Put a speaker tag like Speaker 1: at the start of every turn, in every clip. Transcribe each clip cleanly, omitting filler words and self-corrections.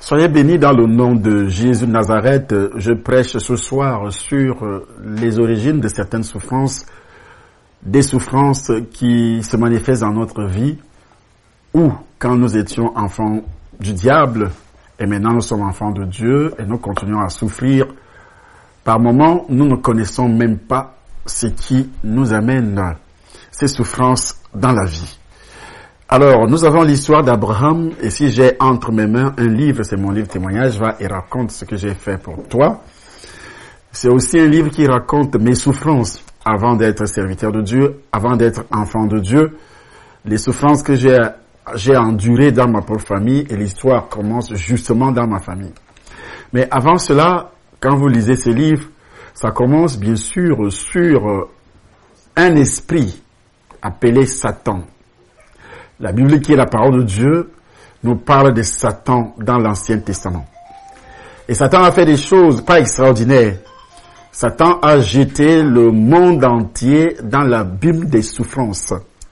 Speaker 1: Soyez bénis dans le nom de Jésus de Nazareth. Je prêche ce soir sur les origines de certaines souffrances, des souffrances qui se manifestent dans notre vie, ou quand nous étions enfants du diable, et maintenant nous sommes enfants de Dieu, et nous continuons à souffrir. Par moments, nous ne connaissons même pas ce qui nous amène ces souffrances dans la vie. Alors, nous avons l'histoire d'Abraham, et si j'ai entre mes mains un livre, c'est mon livre témoignage, va et raconte ce que j'ai fait pour toi. C'est aussi un livre qui raconte mes souffrances avant d'être serviteur de Dieu, avant d'être enfant de Dieu, les souffrances que j'ai endurées dans ma propre famille, et l'histoire commence justement dans ma famille. Mais avant cela, quand vous lisez ce livre, ça commence bien sûr sur un esprit appelé Satan. La Bible, qui est la parole de Dieu, nous parle de Satan dans l'Ancien Testament. Et Satan a fait des choses pas extraordinaires. Satan a jeté le monde entier dans l'abîme des souffrances.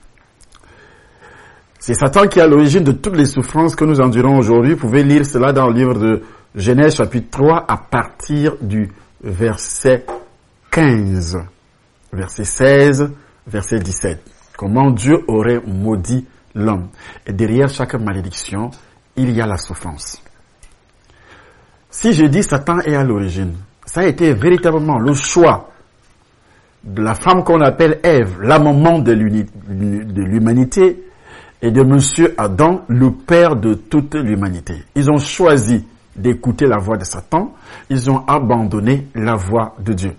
Speaker 1: C'est Satan qui est à l'origine de toutes les souffrances que nous endurons aujourd'hui. Vous pouvez lire cela dans le livre de Genèse chapitre 3 à partir du verset 15, verset 16, verset 17. Comment Dieu aurait maudit l'homme. Et derrière chaque malédiction, il y a la souffrance. Si je dis Satan est à l'origine, ça a été véritablement le choix de la femme qu'on appelle Ève, la maman de l'humanité, et de monsieur Adam, le père de toute l'humanité. Ils ont choisi d'écouter la voix de Satan, ils ont abandonné la voix de Dieu.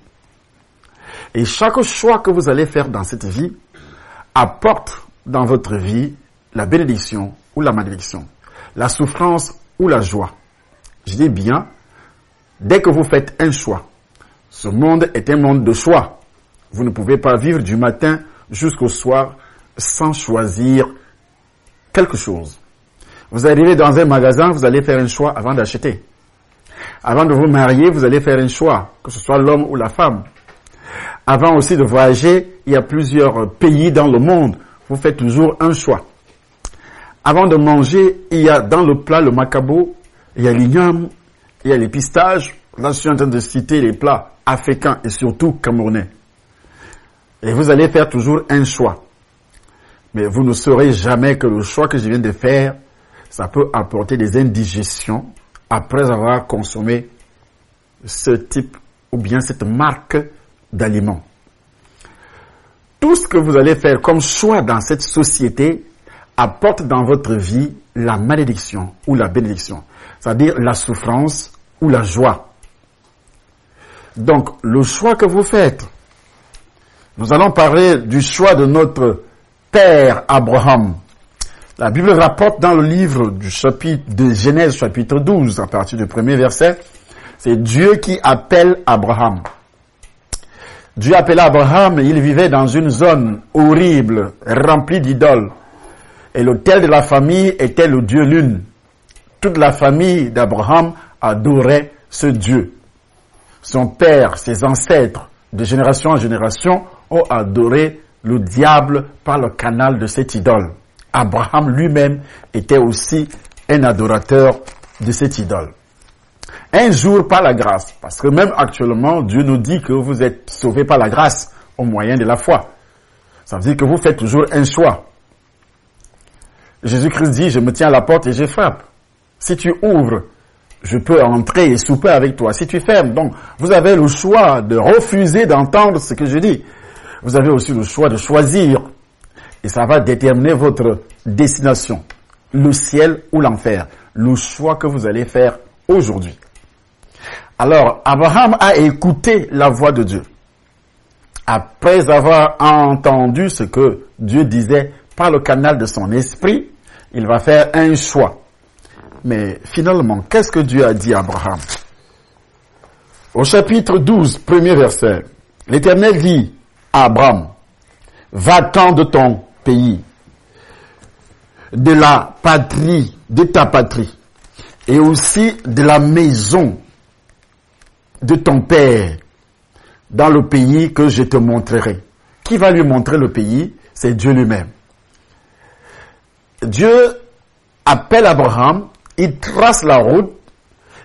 Speaker 1: Et chaque choix que vous allez faire dans cette vie apporte dans votre vie la bénédiction ou la malédiction, la souffrance ou la joie. Je dis bien, dès que vous faites un choix, ce monde est un monde de choix. Vous ne pouvez pas vivre du matin jusqu'au soir sans choisir quelque chose. Vous arrivez dans un magasin, vous allez faire un choix avant d'acheter. Avant de vous marier, vous allez faire un choix, que ce soit l'homme ou la femme. Avant aussi de voyager, il y a plusieurs pays dans le monde. Vous faites toujours un choix. Avant de manger, il y a dans le plat le macabo, il y a l'igname, il y a les pistaches. Là, je suis en train de citer les plats africains et surtout camerounais. Et vous allez faire toujours un choix. Mais vous ne saurez jamais que le choix que je viens de faire, ça peut apporter des indigestions après avoir consommé ce type ou bien cette marque d'aliments. Tout ce que vous allez faire comme choix dans cette société apporte dans votre vie la malédiction ou la bénédiction, c'est-à-dire la souffrance ou la joie. Donc, le choix que vous faites, nous allons parler du choix de notre père Abraham. La Bible rapporte dans le livre du chapitre de Genèse chapitre 12, à partir du premier verset, c'est Dieu qui appelle Abraham. Dieu appela Abraham et il vivait dans une zone horrible, remplie d'idoles. Et l'autel de la famille était le Dieu lune. Toute la famille d'Abraham adorait ce Dieu. Son père, ses ancêtres, de génération en génération, ont adoré le diable par le canal de cette idole. Abraham lui-même était aussi un adorateur de cette idole. Un jour, par la grâce, parce que même actuellement, Dieu nous dit que vous êtes sauvés par la grâce au moyen de la foi. Ça veut dire que vous faites toujours un choix. Jésus-Christ dit, je me tiens à la porte et je frappe. Si tu ouvres, je peux entrer et souper avec toi. Si tu fermes, donc, vous avez le choix de refuser d'entendre ce que je dis. Vous avez aussi le choix de choisir. Et ça va déterminer votre destination. Le ciel ou l'enfer. Le choix que vous allez faire aujourd'hui. Alors, Abraham a écouté la voix de Dieu. Après avoir entendu ce que Dieu disait par le canal de son esprit, il va faire un choix. Mais finalement, qu'est-ce que Dieu a dit à Abraham? Au chapitre 12, premier verset, l'Éternel dit à Abraham, va-t'en de ton pays, de la patrie, de ta patrie, et aussi de la maison de ton père, dans le pays que je te montrerai. Qui va lui montrer le pays? C'est Dieu lui-même. Dieu appelle Abraham, il trace la route,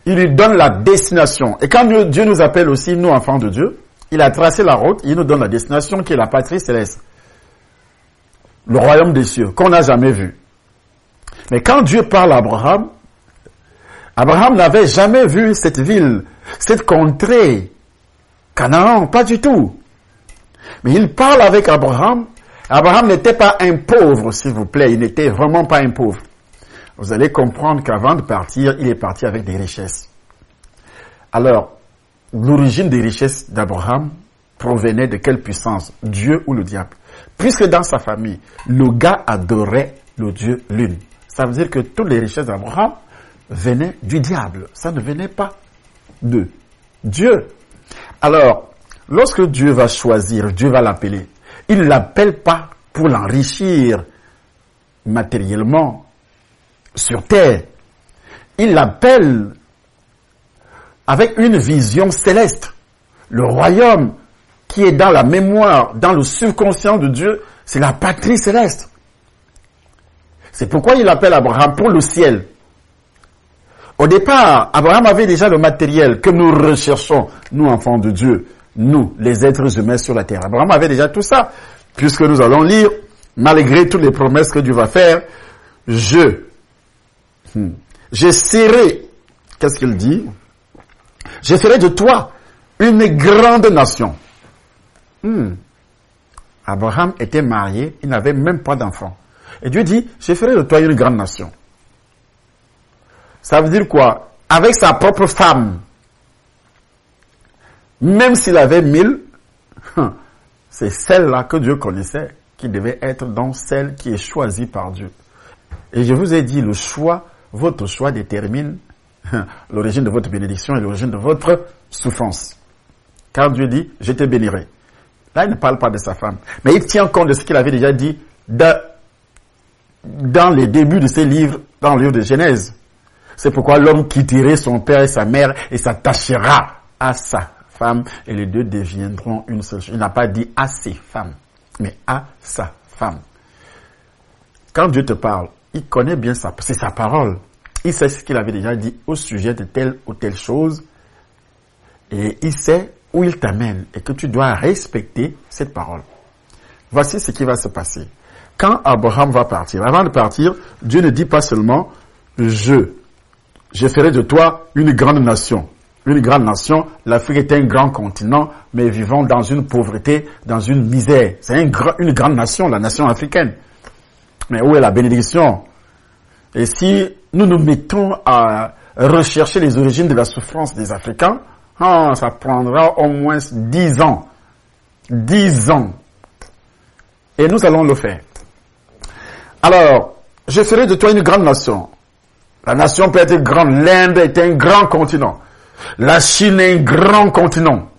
Speaker 1: il lui donne la destination. Et quand Dieu nous appelle aussi, nous enfants de Dieu, il a tracé la route, il nous donne la destination qui est la patrie céleste. Le royaume des cieux, qu'on n'a jamais vu. Mais quand Dieu parle à Abraham, Abraham n'avait jamais vu cette ville, cette contrée, Canaan, pas du tout. Mais il parle avec Abraham. Abraham n'était pas un pauvre, s'il vous plaît, il n'était vraiment pas un pauvre. Vous allez comprendre qu'avant de partir, il est parti avec des richesses. Alors, l'origine des richesses d'Abraham provenait de quelle puissance? Dieu ou le diable? Puisque dans sa famille, le gars adorait le Dieu lune. Ça veut dire que toutes les richesses d'Abraham venaient du diable. Ça ne venait pas de Dieu. Alors, lorsque Dieu va choisir, Dieu va l'appeler, il ne l'appelle pas pour l'enrichir matériellement sur terre. Il l'appelle avec une vision céleste. Le royaume qui est dans la mémoire, dans le subconscient de Dieu, c'est la patrie céleste. C'est pourquoi il appelle Abraham pour le ciel. Au départ, Abraham avait déjà le matériel que nous recherchons, nous enfants de Dieu, nous, les êtres humains sur la terre. Abraham avait déjà tout ça, puisque nous allons lire, malgré toutes les promesses que Dieu va faire, je serai, qu'est-ce qu'il dit? Je ferai de toi une grande nation. Abraham était marié, il n'avait même pas d'enfant. Et Dieu dit, je ferai de toi une grande nation. Ça veut dire quoi? Avec sa propre femme, même s'il avait 1000, c'est celle-là que Dieu connaissait qui devait être donc celle qui est choisie par Dieu. Et je vous ai dit, le choix, votre choix détermine l'origine de votre bénédiction et l'origine de votre souffrance. Car Dieu dit, je te bénirai. Là, il ne parle pas de sa femme. Mais il tient compte de ce qu'il avait déjà dit dans les débuts de ses livres, dans le livre de Genèse. C'est pourquoi l'homme quitterait son père et sa mère et s'attachera à sa femme et les deux deviendront une seule chose. Il n'a pas dit à ses femmes, mais à sa femme. Quand Dieu te parle, il connaît bien c'est sa parole. Il sait ce qu'il avait déjà dit au sujet de telle ou telle chose et il sait où il t'amène et que tu dois respecter cette parole. Voici ce qui va se passer. Quand Abraham va partir, avant de partir, Dieu ne dit pas seulement je ferai de toi une grande nation. Une grande nation, l'Afrique est un grand continent, mais vivons dans une pauvreté, dans une misère. C'est une grande nation, la nation africaine. Mais où est la bénédiction? Et si nous nous mettons à rechercher les origines de la souffrance des Africains, ça prendra au moins 10 ans. 10 ans. Et nous allons le faire. Alors, je ferai de toi une grande nation. La nation peut être grande. L'Inde est un grand continent. La Chine est un grand continent.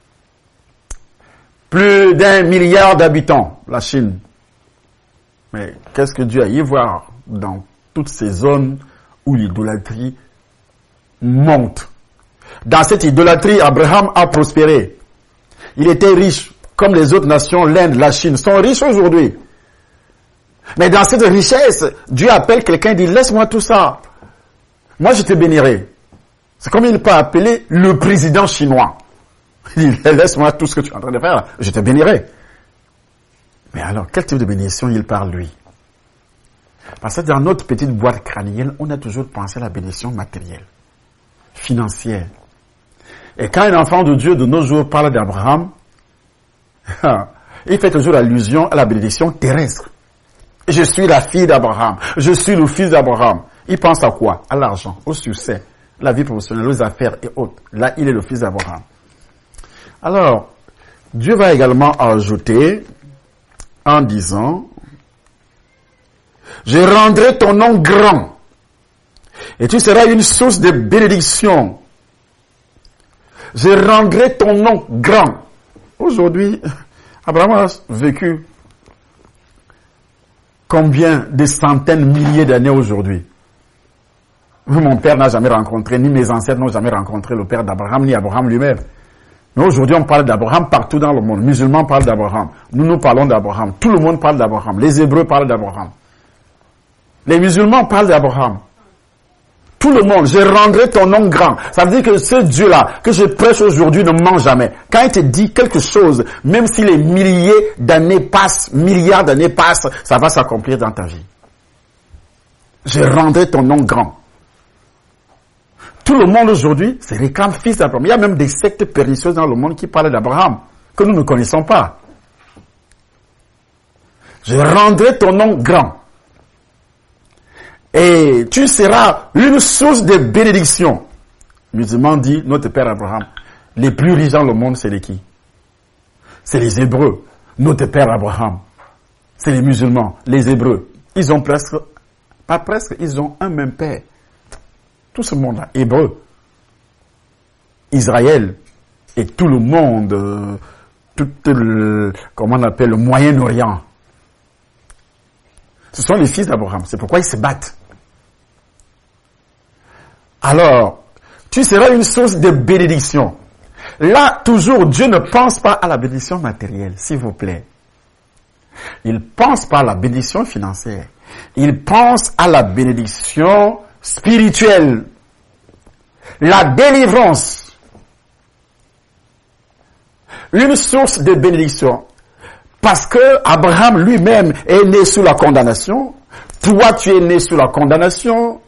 Speaker 1: Plus d'1 milliard d'habitants, la Chine. Mais qu'est-ce que Dieu a y voir dans toutes ces zones où l'idolâtrie monte? Dans cette idolâtrie, Abraham a prospéré. Il était riche, comme les autres nations, l'Inde, la Chine, sont riches aujourd'hui. Mais dans cette richesse, Dieu appelle quelqu'un et dit, laisse-moi tout ça. Moi, je te bénirai. C'est comme il peut appeler le président chinois. Il dit, laisse-moi tout ce que tu es en train de faire, je te bénirai. Mais alors, quel type de bénédiction il parle, lui? Parce que dans notre petite boîte crânienne, on a toujours pensé à la bénédiction matérielle, financière. Et quand un enfant de Dieu de nos jours parle d'Abraham, il fait toujours allusion à la bénédiction terrestre. Je suis la fille d'Abraham. Je suis le fils d'Abraham. Il pense à quoi? À l'argent, au succès, la vie professionnelle, aux affaires et autres. Là, il est le fils d'Abraham. Alors, Dieu va également ajouter en disant, je rendrai ton nom grand et tu seras une source de bénédiction. Je rendrai ton nom grand. Aujourd'hui, Abraham a vécu combien de centaines, milliers d'années aujourd'hui? Mon père n'a jamais rencontré, ni mes ancêtres n'ont jamais rencontré le père d'Abraham, ni Abraham lui-même. Mais aujourd'hui, on parle d'Abraham partout dans le monde. Les musulmans parlent d'Abraham. Nous parlons d'Abraham. Tout le monde parle d'Abraham. Les Hébreux parlent d'Abraham. Les musulmans parlent d'Abraham. Tout le monde, je rendrai ton nom grand. Ça veut dire que ce Dieu-là, que je prêche aujourd'hui, ne ment jamais. Quand il te dit quelque chose, même si les milliers d'années passent, milliards d'années passent, ça va s'accomplir dans ta vie. Je rendrai ton nom grand. Tout le monde aujourd'hui se réclame fils d'Abraham. Il y a même des sectes pernicieuses dans le monde qui parlent d'Abraham, que nous ne connaissons pas. Je rendrai ton nom grand. Et tu seras une source de bénédiction. Musulman dit, notre père Abraham, les plus riches dans le monde, c'est les qui? C'est les Hébreux. Notre père Abraham, c'est les musulmans, les Hébreux. Ils ont presque, pas presque, ils ont un même père. Tout ce monde-là, Hébreux, Israël et tout le monde, comment on appelle, le Moyen-Orient. Ce sont les fils d'Abraham. C'est pourquoi ils se battent. Alors, tu seras une source de bénédiction. Là, toujours, Dieu ne pense pas à la bénédiction matérielle, s'il vous plaît. Il pense pas à la bénédiction financière. Il pense à la bénédiction spirituelle. La délivrance. Une source de bénédiction. Parce que Abraham lui-même est né sous la condamnation. Toi, tu es né sous la condamnation.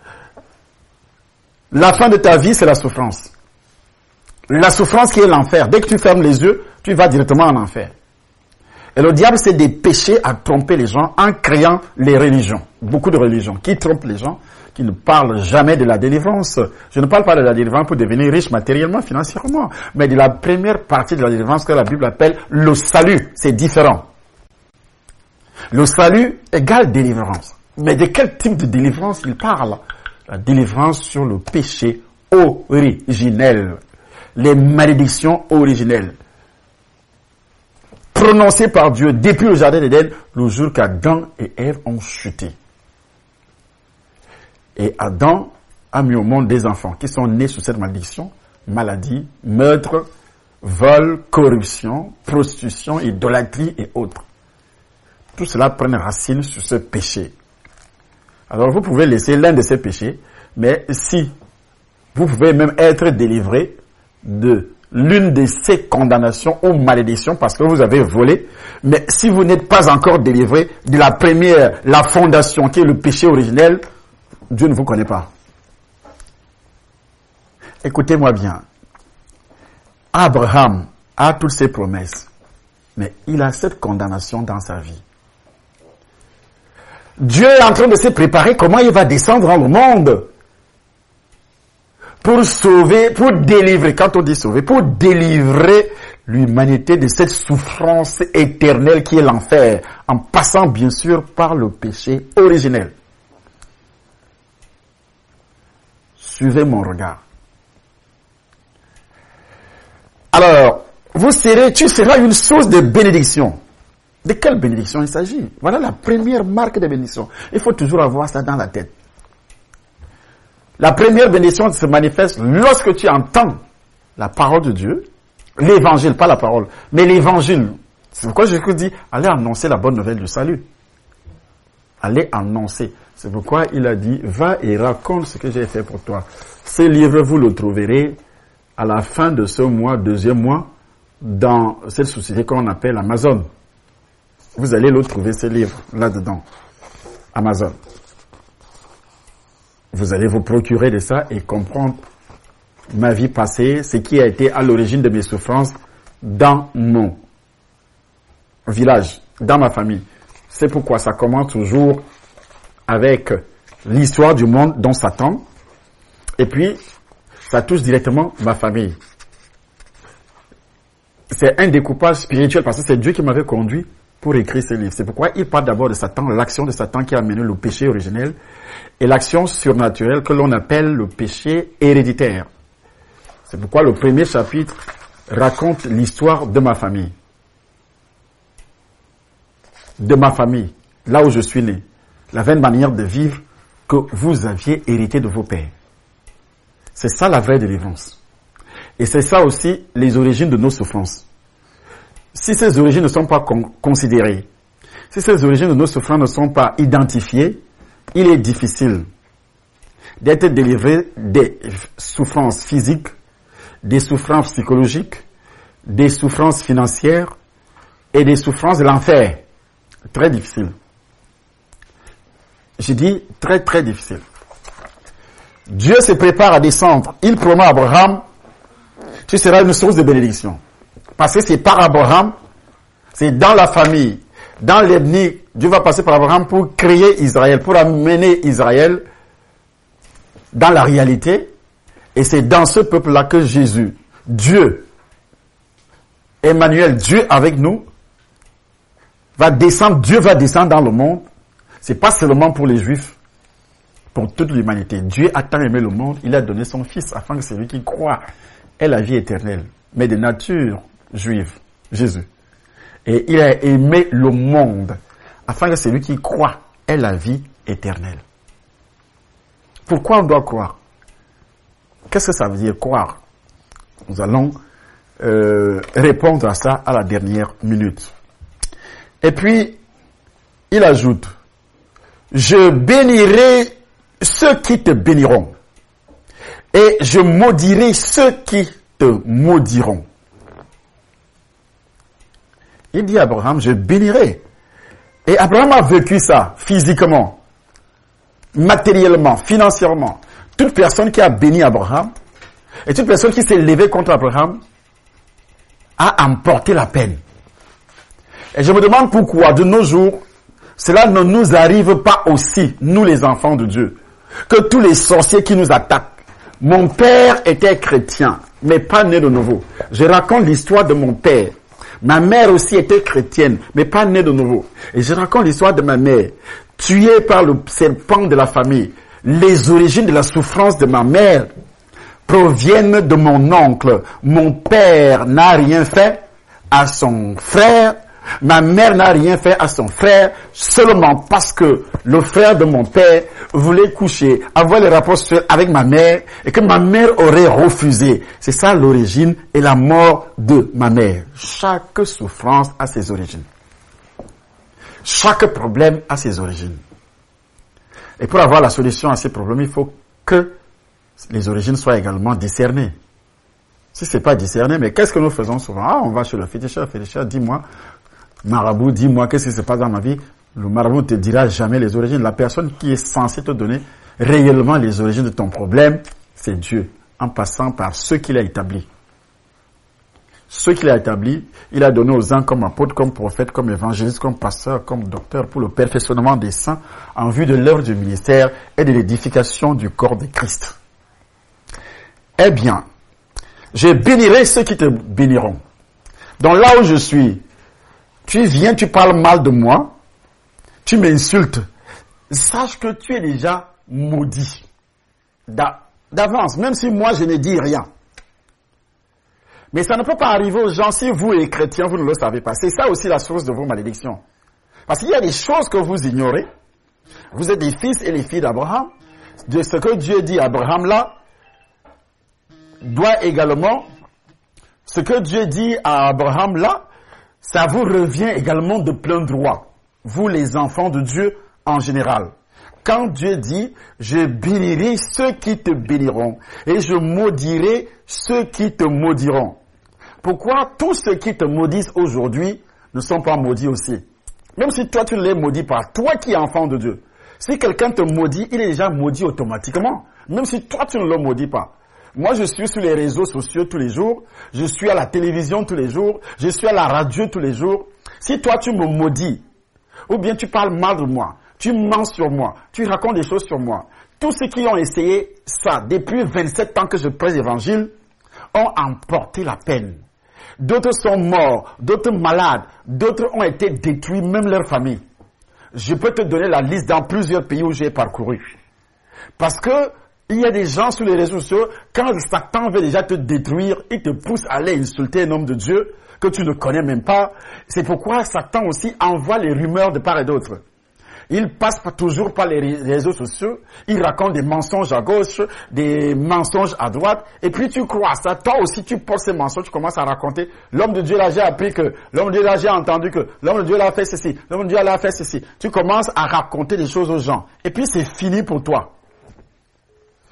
Speaker 1: La fin de ta vie, c'est la souffrance. La souffrance qui est l'enfer. Dès que tu fermes les yeux, tu vas directement en enfer. Et le diable, c'est des péchés à tromper les gens en créant les religions. Beaucoup de religions qui trompent les gens, qui ne parlent jamais de la délivrance. Je ne parle pas de la délivrance pour devenir riche matériellement, financièrement, mais de la première partie de la délivrance que la Bible appelle le salut. C'est différent. Le salut égale délivrance. Mais de quel type de délivrance il parle? La délivrance sur le péché originel. Les malédictions originelles. Prononcées par Dieu depuis le jardin d'Éden, le jour qu'Adam et Ève ont chuté. Et Adam a mis au monde des enfants qui sont nés sous cette malédiction, maladie, meurtre, vol, corruption, prostitution, idolâtrie et autres. Tout cela prend racine sur ce péché. Alors vous pouvez laisser l'un de ces péchés, mais si vous pouvez même être délivré de l'une de ces condamnations ou malédictions parce que vous avez volé, mais si vous n'êtes pas encore délivré de la première, la fondation qui est le péché originel, Dieu ne vous connaît pas. Écoutez-moi bien. Abraham a toutes ses promesses, mais il a cette condamnation dans sa vie. Dieu est en train de se préparer comment il va descendre dans le monde pour sauver, pour délivrer, quand on dit sauver, pour délivrer l'humanité de cette souffrance éternelle qui est l'enfer, en passant bien sûr par le péché originel. Suivez mon regard. Alors, tu seras une source de bénédiction. De quelle bénédiction il s'agit? Voilà la première marque de bénédiction. Il faut toujours avoir ça dans la tête. La première bénédiction se manifeste lorsque tu entends la parole de Dieu, l'évangile, pas la parole, mais l'évangile. C'est pourquoi Jésus dit, allez annoncer la bonne nouvelle du salut. Allez annoncer. C'est pourquoi il a dit, va et raconte ce que j'ai fait pour toi. Ce livre, vous le trouverez à la fin de ce mois, deuxième mois, dans cette société qu'on appelle Amazon. Vous allez le trouver, ce livre, là-dedans. Amazon. Vous allez vous procurer de ça et comprendre ma vie passée, ce qui a été à l'origine de mes souffrances dans mon village, dans ma famille. C'est pourquoi ça commence toujours avec l'histoire du monde dont Satan, et puis ça touche directement ma famille. C'est un découpage spirituel parce que c'est Dieu qui m'avait conduit pour écrire ce livre. C'est pourquoi il parle d'abord de Satan, l'action de Satan qui a amené le péché originel, et l'action surnaturelle que l'on appelle le péché héréditaire. C'est pourquoi le premier chapitre raconte l'histoire de ma famille. De ma famille, là où je suis né. La vaine manière de vivre que vous aviez hérité de vos pères. C'est ça la vraie délivrance. Et c'est ça aussi les origines de nos souffrances. Si ces origines ne sont pas considérées, si ces origines de nos souffrances ne sont pas identifiées, il est difficile d'être délivré des souffrances physiques, des souffrances psychologiques, des souffrances financières et des souffrances de l'enfer. Très difficile. J'ai dit très très difficile. Dieu se prépare à descendre. Il promet à Abraham, tu seras une source de bénédiction. Parce que c'est par Abraham, c'est dans la famille, dans l'ethnie, Dieu va passer par Abraham pour créer Israël, pour amener Israël dans la réalité. Et c'est dans ce peuple-là que Jésus, Dieu, Emmanuel, Dieu avec nous, va descendre, Dieu va descendre dans le monde. C'est pas seulement pour les Juifs, pour toute l'humanité. Dieu a tant aimé le monde, il a donné son Fils afin que celui qui croit ait la vie éternelle, mais de nature juive, Jésus. Et il a aimé le monde afin que celui qui croit ait la vie éternelle. Pourquoi on doit croire? Qu'est-ce que ça veut dire croire? Nous allons répondre à ça à la dernière minute. Et puis, il ajoute, je bénirai ceux qui te béniront et je maudirai ceux qui te maudiront. Il dit à Abraham, je bénirai. Et Abraham a vécu ça physiquement, matériellement, financièrement. Toute personne qui a béni Abraham et toute personne qui s'est levée contre Abraham a emporté la peine. Et je me demande pourquoi, de nos jours, cela ne nous arrive pas aussi, nous les enfants de Dieu, que tous les sorciers qui nous attaquent. Mon père était chrétien, mais pas né de nouveau. Je raconte l'histoire de mon père. Ma mère aussi était chrétienne, mais pas née de nouveau. Et je raconte l'histoire de ma mère, tuée par le serpent de la famille. Les origines de la souffrance de ma mère proviennent de mon oncle. Mon père n'a rien fait à son frère. Ma mère n'a rien fait à son frère seulement parce que le frère de mon père voulait coucher, avoir les rapports sexuels avec ma mère et que ma mère aurait refusé. C'est ça l'origine et la mort de ma mère. Chaque souffrance a ses origines. Chaque problème a ses origines. Et pour avoir la solution à ces problèmes, il faut que les origines soient également discernées. Si c'est pas discerné, mais qu'est-ce que nous faisons souvent? Ah, on va chez le féticheur, dis-moi, marabout, dis-moi, qu'est-ce qui se passe dans ma vie? Le marabout ne te dira jamais les origines. La personne qui est censée te donner réellement les origines de ton problème, c'est Dieu, en passant par ceux qu'il a établis. Ceux qu'il a établis, il a donné aux uns comme apôtres, comme prophètes, comme évangélistes, comme pasteurs, comme docteurs, pour le perfectionnement des saints, en vue de l'œuvre du ministère et de l'édification du corps de Christ. Eh bien, je bénirai ceux qui te béniront. Donc là où je suis, tu viens, tu parles mal de moi, tu m'insultes. Sache que tu es déjà maudit. D'avance, même si moi je ne dis rien. Mais ça ne peut pas arriver aux gens si vous, les chrétiens, vous ne le savez pas. C'est ça aussi la source de vos malédictions. Parce qu'il y a des choses que vous ignorez. Vous êtes des fils et les filles d'Abraham. De ce que Dieu dit à Abraham là, doit également, ce que Dieu dit à Abraham là, ça vous revient également de plein droit. Vous les enfants de Dieu en général. Quand Dieu dit, je bénirai ceux qui te béniront et je maudirai ceux qui te maudiront. Pourquoi tous ceux qui te maudissent aujourd'hui ne sont pas maudits aussi? Même si toi tu ne les maudis pas, toi qui es enfant de Dieu, si quelqu'un te maudit, il est déjà maudit automatiquement. Même si toi tu ne le maudis pas. Moi je suis sur les réseaux sociaux tous les jours, je suis à la télévision tous les jours, je suis à la radio tous les jours. Si toi tu me maudis, ou bien tu parles mal de moi, tu mens sur moi, tu racontes des choses sur moi. Tous ceux qui ont essayé ça depuis 27 ans que je prêche l'évangile ont emporté la peine. D'autres sont morts, d'autres malades, d'autres ont été détruits, même leur famille. Je peux te donner la liste dans plusieurs pays où j'ai parcouru. Parce que il y a des gens sur les réseaux sociaux, quand Satan veut déjà te détruire, il te pousse à aller insulter un homme de Dieu que tu ne connais même pas. C'est pourquoi Satan aussi envoie les rumeurs de part et d'autre. Il passe toujours par les réseaux sociaux, il raconte des mensonges à gauche, des mensonges à droite, et puis tu crois ça. Toi aussi tu portes ces mensonges, tu commences à raconter. L'homme de Dieu là, j'ai appris que, l'homme de Dieu là, j'ai entendu que, l'homme de Dieu là a fait ceci, l'homme de Dieu là a fait ceci. Tu commences à raconter des choses aux gens, et puis c'est fini pour toi.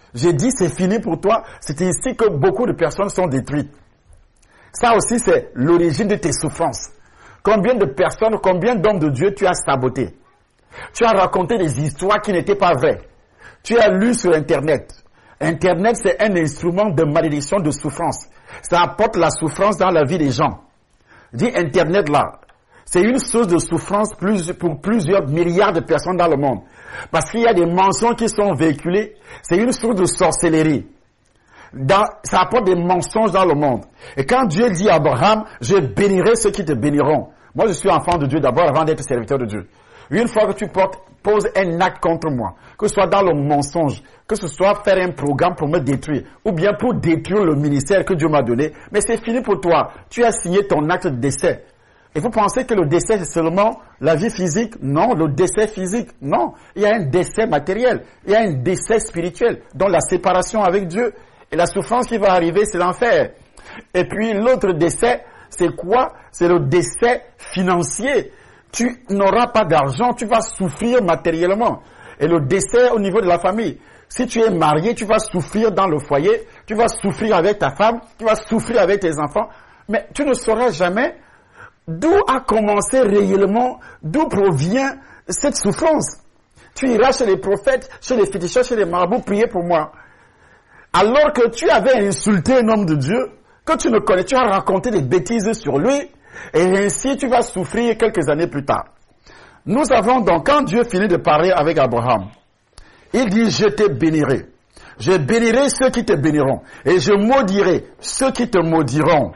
Speaker 1: J'ai dit c'est fini pour toi. C'est ici que beaucoup de personnes sont détruites. Ça aussi, c'est l'origine de tes souffrances. Combien de personnes, combien d'hommes de Dieu tu as saboté? Tu as raconté des histoires qui n'étaient pas vraies. Tu as lu sur Internet. Internet, c'est un instrument de malédiction, de souffrance. Ça apporte la souffrance dans la vie des gens. Dis Internet là. C'est une source de souffrance pour plusieurs milliards de personnes dans le monde. Parce qu'il y a des mensonges qui sont véhiculés. C'est une source de sorcellerie. Ça apporte des mensonges dans le monde. Et quand Dieu dit à Abraham, je bénirai ceux qui te béniront. Moi, je suis enfant de Dieu d'abord avant d'être serviteur de Dieu. Une fois que tu poses un acte contre moi, que ce soit dans le mensonge, que ce soit faire un programme pour me détruire, ou bien pour détruire le ministère que Dieu m'a donné, mais c'est fini pour toi. Tu as signé ton acte de décès. Et vous pensez que le décès, c'est seulement la vie physique? Non, le décès physique, non. Il y a un décès matériel. Il y a un décès spirituel, dont la séparation avec Dieu. Et la souffrance qui va arriver, c'est l'enfer. Et puis l'autre décès, c'est quoi? C'est le décès financier. Tu n'auras pas d'argent, tu vas souffrir matériellement. Et le décès au niveau de la famille. Si tu es marié, tu vas souffrir dans le foyer, tu vas souffrir avec ta femme, tu vas souffrir avec tes enfants. Mais tu ne sauras jamais d'où a commencé réellement, d'où provient cette souffrance. Tu iras chez les prophètes, chez les féticheurs, chez les marabouts, prier pour moi. Alors que tu avais insulté un homme de Dieu, que tu ne connais, tu as raconté des bêtises sur lui, et ainsi tu vas souffrir quelques années plus tard. Nous avons donc, quand Dieu finit de parler avec Abraham, il dit, je te bénirai. Je bénirai ceux qui te béniront. Et je maudirai ceux qui te maudiront.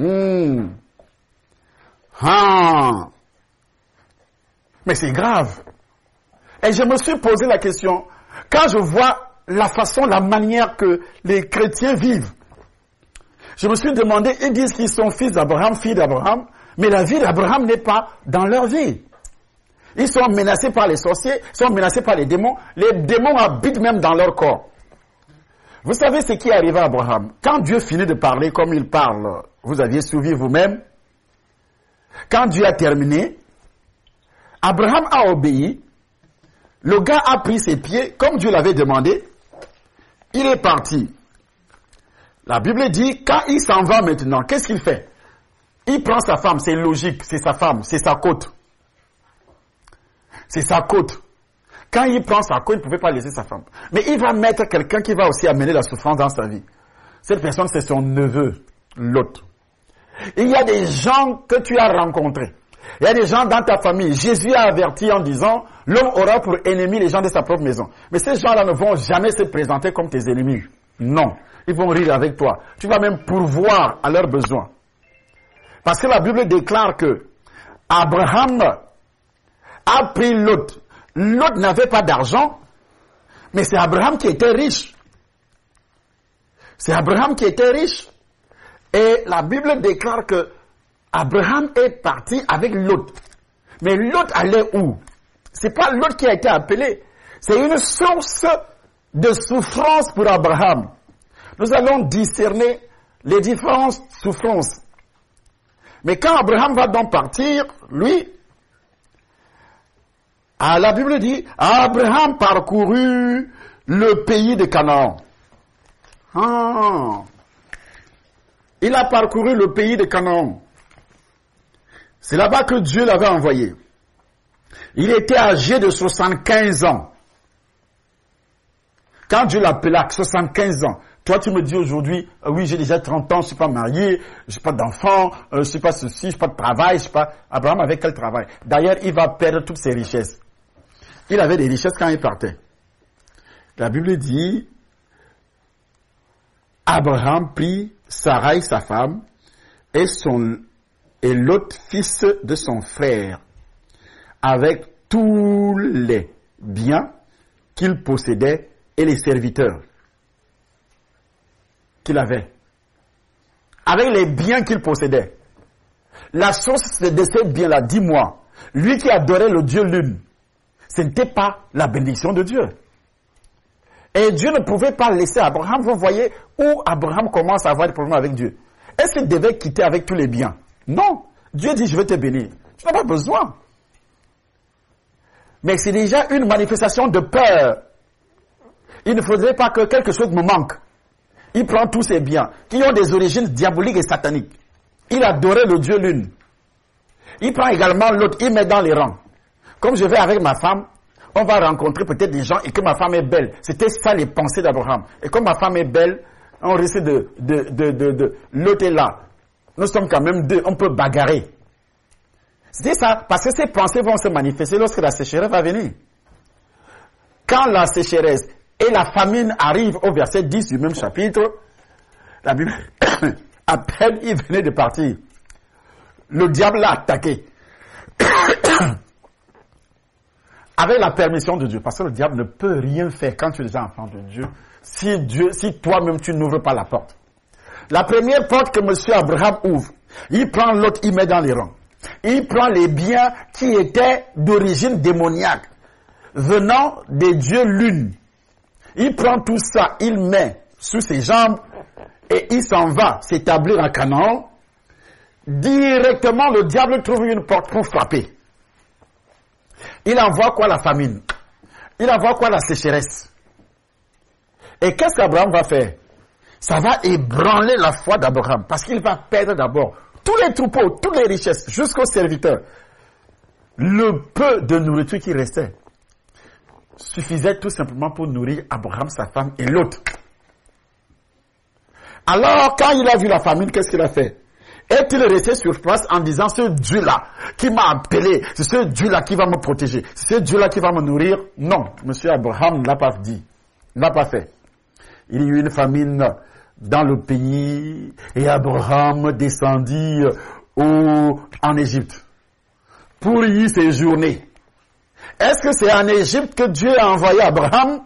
Speaker 1: Mais c'est grave. Et je me suis posé la question, quand je vois la façon, la manière que les chrétiens vivent, je me suis demandé, ils disent qu'ils sont fils d'Abraham, filles d'Abraham, mais la vie d'Abraham n'est pas dans leur vie. Ils sont menacés par les sorciers, ils sont menacés par les démons habitent même dans leur corps. Vous savez ce qui est arrivé à Abraham? Quand Dieu finit de parler comme il parle, vous aviez suivi vous-même, quand Dieu a terminé, Abraham a obéi, le gars a pris ses pieds, comme Dieu l'avait demandé, il est parti. La Bible dit, quand il s'en va maintenant, qu'est-ce qu'il fait? Il prend sa femme, c'est logique, c'est sa femme, c'est sa côte. C'est sa côte. Quand il prend sa côte, il ne pouvait pas laisser sa femme. Mais il va mettre quelqu'un qui va aussi amener la souffrance dans sa vie. Cette personne, c'est son neveu, Lot. Il y a des gens que tu as rencontrés. Il y a des gens dans ta famille. Jésus a averti en disant, l'homme aura pour ennemi les gens de sa propre maison. Mais ces gens-là ne vont jamais se présenter comme tes ennemis. Non. Ils vont rire avec toi. Tu vas même pourvoir à leurs besoins. Parce que la Bible déclare que Abraham a pris Lot. Lot n'avait pas d'argent, mais c'est Abraham qui était riche. C'est Abraham qui était riche. Et la Bible déclare que Abraham est parti avec Lot. Mais Lot allait où? C'est pas Lot qui a été appelé. C'est une source de souffrance pour Abraham. Nous allons discerner les différentes souffrances. Mais quand Abraham va donc partir, lui, la Bible dit, Abraham parcourut le pays de Canaan. Il a parcouru le pays de Canaan. C'est là-bas que Dieu l'avait envoyé. Il était âgé de 75 ans. Quand Dieu l'appela, 75 ans. Toi, tu me dis aujourd'hui, oui, j'ai déjà 30 ans, je ne suis pas marié, je n'ai pas d'enfant, je ne suis pas ceci, je n'ai pas de travail, je sais pas. Abraham avait quel travail? D'ailleurs, il va perdre toutes ses richesses. Il avait des richesses quand il partait. La Bible dit, Abraham prit Sarai, sa femme, et l'autre fils de son frère, avec tous les biens qu'il possédait et les serviteurs qu'il avait. Avec les biens qu'il possédait. La source de ces biens-là, dis-moi, lui qui adorait le Dieu lune, ce n'était pas la bénédiction de Dieu. Et Dieu ne pouvait pas laisser Abraham. Vous voyez où Abraham commence à avoir des problèmes avec Dieu. Est-ce qu'il devait quitter avec tous les biens? Non. Dieu dit, je vais te bénir. Tu n'as pas besoin. Mais c'est déjà une manifestation de peur. Il ne faudrait pas que quelque chose me manque. Il prend tous ses biens, qui ont des origines diaboliques et sataniques. Il adorait le Dieu lune. Il prend également l'autre, il met dans les rangs. Comme je vais avec ma femme, on va rencontrer peut-être des gens et que ma femme est belle. C'était ça les pensées d'Abraham. Et comme ma femme est belle, on risque de l'autre est là. Nous sommes quand même deux, on peut bagarrer. C'était ça, parce que ces pensées vont se manifester lorsque la sécheresse va venir. Quand la sécheresse et la famine arrivent au verset 10 du même chapitre, la Bible, à peine il venait de partir, le diable l'a attaqué. Avec la permission de Dieu, parce que le diable ne peut rien faire quand tu es déjà enfant de Dieu, si toi-même tu n'ouvres pas la porte. La première porte que monsieur Abraham ouvre, il prend l'autre, il met dans les rangs. Il prend les biens qui étaient d'origine démoniaque, venant des dieux lunes. Il prend tout ça, il met sous ses jambes et il s'en va s'établir à Canaan. Directement, le diable trouve une porte pour frapper. Il envoie quoi? La famine. Il envoie quoi? La sécheresse. Et qu'est-ce qu'Abraham va faire? Ça va ébranler la foi d'Abraham parce qu'il va perdre d'abord tous les troupeaux, toutes les richesses, jusqu'aux serviteurs. Le peu de nourriture qui restait suffisait tout simplement pour nourrir Abraham, sa femme et l'autre. Alors, quand il a vu la famine, qu'est-ce qu'il a fait? Est-il resté sur place en disant, ce Dieu-là qui m'a appelé, c'est ce Dieu-là qui va me protéger, c'est ce Dieu-là qui va me nourrir? Non, monsieur Abraham ne l'a pas dit, ne l'a pas fait. Il y a eu une famine dans le pays et Abraham descendit en Égypte pour y séjourner. Est-ce que c'est en Égypte que Dieu a envoyé Abraham?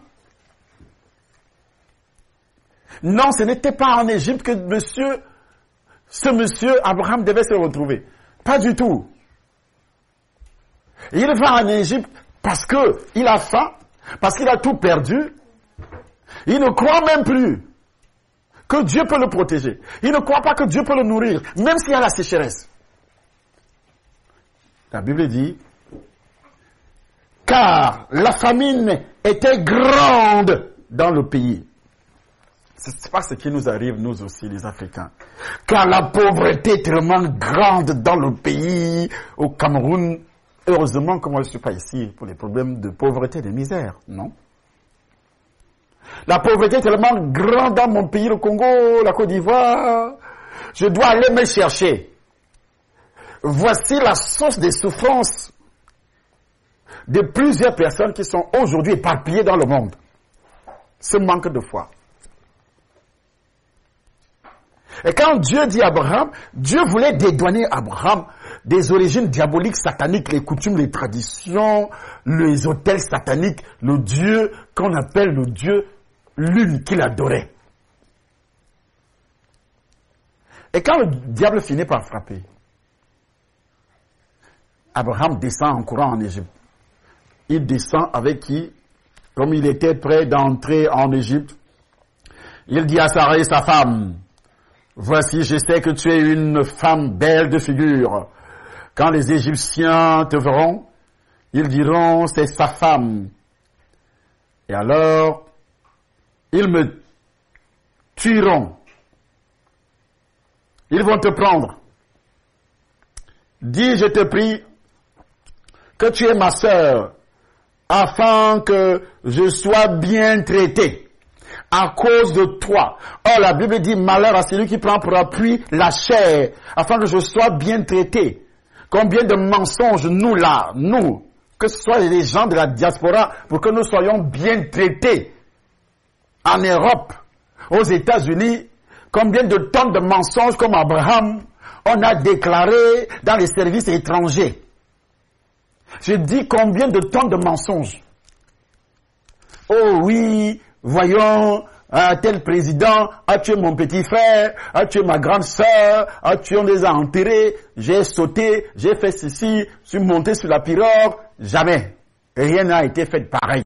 Speaker 1: Non, ce n'était pas en Égypte que ce monsieur Abraham devait se retrouver. Pas du tout. Il va en Égypte parce qu'il a faim, parce qu'il a tout perdu. Il ne croit même plus que Dieu peut le protéger. Il ne croit pas que Dieu peut le nourrir, même s'il y a la sécheresse. La Bible dit, car la famine était grande dans le pays. C'est pas ce qui nous arrive, nous aussi, les Africains. Car la pauvreté est tellement grande dans le pays, au Cameroun. Heureusement que moi je ne suis pas ici pour les problèmes de pauvreté et de misère, non? La pauvreté est tellement grande dans mon pays, le Congo, la Côte d'Ivoire. Je dois aller me chercher. Voici la source des souffrances de plusieurs personnes qui sont aujourd'hui éparpillées dans le monde. Ce manque de foi. Et quand Dieu dit à Abraham, Dieu voulait dédouaner Abraham des origines diaboliques, sataniques, les coutumes, les traditions, les autels sataniques, le Dieu qu'on appelle le Dieu lune qu'il adorait. Et quand le diable finit par frapper, Abraham descend en courant en Égypte. Il descend avec qui? Comme il était prêt d'entrer en Égypte, il dit à Sarai, sa femme, voici, je sais que tu es une femme belle de figure. Quand les Égyptiens te verront, ils diront, c'est sa femme. Et alors, ils me tueront. Ils vont te prendre. Dis, je te prie, que tu es ma sœur, afin que je sois bien traité à cause de toi. Or, la Bible dit, malheur à celui qui prend pour appui la chair, afin que je sois bien traité. Combien de mensonges, nous, que ce soit les gens de la diaspora, pour que nous soyons bien traités en Europe, aux États-Unis, combien de tonnes de mensonges comme Abraham, on a déclaré dans les services étrangers. Je dis combien de tonnes de mensonges. Oh oui, voyons, tel président a tué mon petit frère, a tué ma grande sœur, on les a enterrés, j'ai sauté, j'ai fait ceci, je suis monté sur la pirogue, jamais. Rien n'a été fait pareil.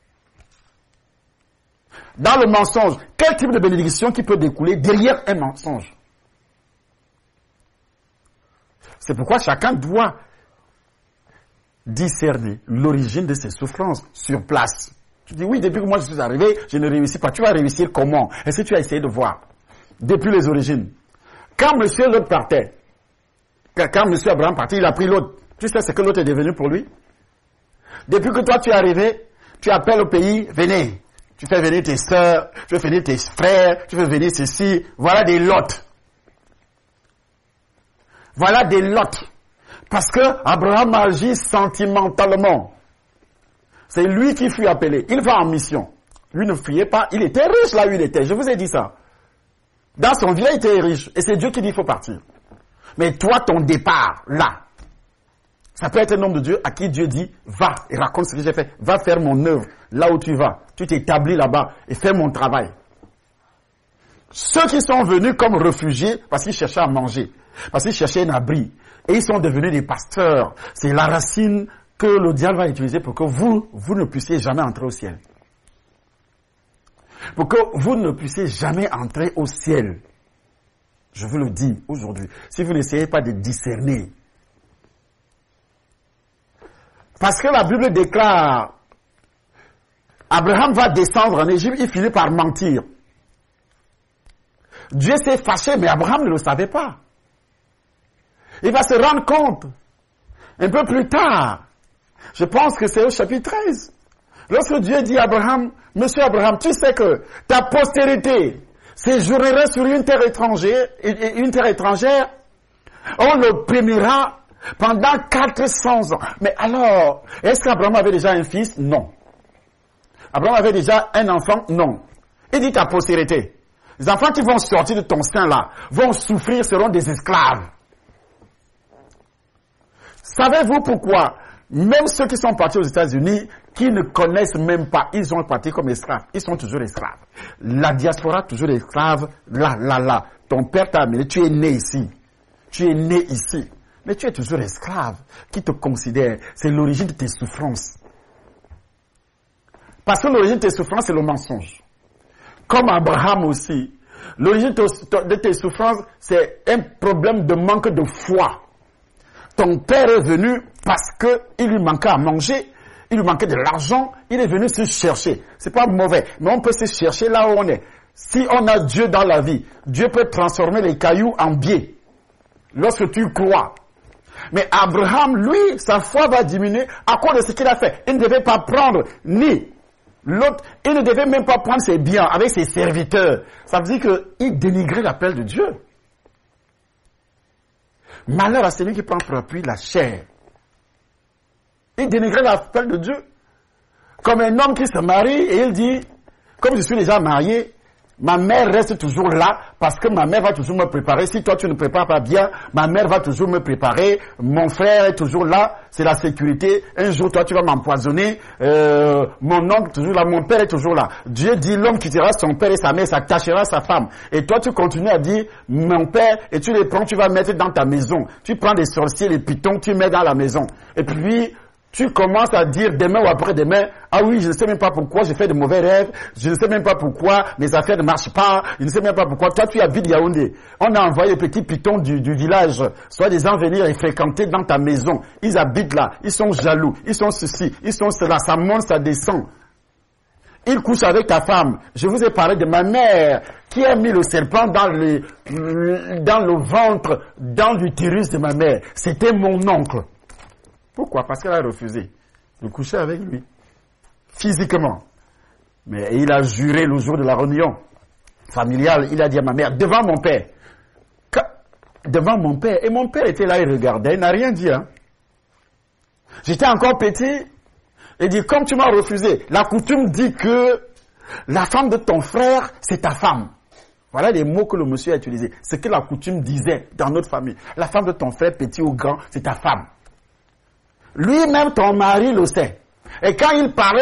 Speaker 1: Dans le mensonge, quel type de bénédiction qui peut découler derrière un mensonge? C'est pourquoi chacun doit discerner l'origine de ses souffrances sur place. Tu dis, oui, depuis que moi je suis arrivé, je ne réussis pas. Tu vas réussir comment? Est-ce que tu as essayé de voir? Depuis les origines. Quand monsieur l'autre partait, quand monsieur Abraham partait, il a pris l'autre. Tu sais ce que l'autre est devenu pour lui? Depuis que toi tu es arrivé, tu appelles au pays, venez. Tu fais venir tes sœurs, tu fais venir tes frères, tu fais venir ceci. Voilà des lots. Voilà des lots. Parce que Abraham agit sentimentalement. C'est lui qui fut appelé. Il va en mission. Lui ne fuyait pas. Il était riche là où il était. Je vous ai dit ça. Dans son village, il était riche. Et c'est Dieu qui dit il faut partir. Mais toi, ton départ, là, ça peut être un homme de Dieu à qui Dieu dit, va et raconte ce que j'ai fait. Va faire mon œuvre là où tu vas. Tu t'établis là-bas et fais mon travail. Ceux qui sont venus comme réfugiés parce qu'ils cherchaient à manger, parce qu'ils cherchaient un abri, et ils sont devenus des pasteurs. C'est la racine que le diable va utiliser pour que vous ne puissiez jamais entrer au ciel. Pour que vous ne puissiez jamais entrer au ciel. Je vous le dis aujourd'hui. Si vous n'essayez pas de discerner. Parce que la Bible déclare, Abraham va descendre en Égypte, il finit par mentir. Dieu s'est fâché, mais Abraham ne le savait pas. Il va se rendre compte, un peu plus tard, je pense que c'est au chapitre 13, lorsque Dieu dit à Abraham, Monsieur Abraham, tu sais que ta postérité séjournerait sur une terre étrangère, on l'opprimera pendant 400 ans. Mais alors, est-ce qu'Abraham avait déjà un fils? Non. Abraham avait déjà un enfant? Non. Il dit ta postérité. Les enfants qui vont sortir de ton sein là, vont souffrir, seront des esclaves. Savez-vous pourquoi? Même ceux qui sont partis aux États-Unis, qui ne connaissent même pas, ils ont parti comme esclaves. Ils sont toujours esclaves. La diaspora, toujours esclave. Là. Ton père t'a amené, tu es né ici. Tu es né ici. Mais tu es toujours esclave. Qui te considère? C'est l'origine de tes souffrances. Parce que l'origine de tes souffrances, c'est le mensonge. Comme Abraham aussi. L'origine de tes souffrances, c'est un problème de manque de foi. Ton père est venu parce qu'il lui manquait à manger, il lui manquait de l'argent, il est venu se chercher. C'est pas mauvais, mais on peut se chercher là où on est. Si on a Dieu dans la vie, Dieu peut transformer les cailloux en biais. Lorsque tu crois. Mais Abraham, lui, sa foi va diminuer à cause de ce qu'il a fait. Il ne devait pas prendre ni l'autre, il ne devait même pas prendre ses biens avec ses serviteurs. Ça veut dire qu'il dénigrait l'appel de Dieu. Malheur à celui qui prend pour appui la chair. Il dénigrait l'appel de Dieu. Comme un homme qui se marie et il dit, comme je suis déjà marié, ma mère reste toujours là parce que ma mère va toujours me préparer. Si toi tu ne prépares pas bien, ma mère va toujours me préparer. Mon frère est toujours là, c'est la sécurité. Un jour toi tu vas m'empoisonner. Mon oncle toujours là, mon père est toujours là. Dieu dit l'homme quittera son père et sa mère, s'attachera sa femme. Et toi tu continues à dire mon père et tu les prends, tu vas mettre dans ta maison. Tu prends des sorciers, les pitons, tu mets dans la maison. Et puis tu commences à dire demain ou après-demain, ah oui, je ne sais même pas pourquoi j'ai fait de mauvais rêves, je ne sais même pas pourquoi mes affaires ne marchent pas, je ne sais même pas pourquoi. Toi, tu habites Yaoundé. On a envoyé les petits pitons du village, soi-disant venir et fréquenter dans ta maison. Ils habitent là, ils sont jaloux, ils sont ceci, ils sont cela, ça monte, ça descend. Ils couchent avec ta femme. Je vous ai parlé de ma mère qui a mis le serpent dans le ventre, dans l'utérus de ma mère. C'était mon oncle. Pourquoi? Parce qu'elle a refusé de coucher avec lui, physiquement. Mais il a juré le jour de la réunion familiale, il a dit à ma mère, devant mon père. Devant mon père. Et mon père était là, il regardait, il n'a rien dit. Hein. J'étais encore petit. Il dit, comme tu m'as refusé, la coutume dit que la femme de ton frère, c'est ta femme. Voilà les mots que le monsieur a utilisés. Ce que la coutume disait dans notre famille. La femme de ton frère, petit ou grand, c'est ta femme. Lui-même, ton mari le sait. Et quand il parlait,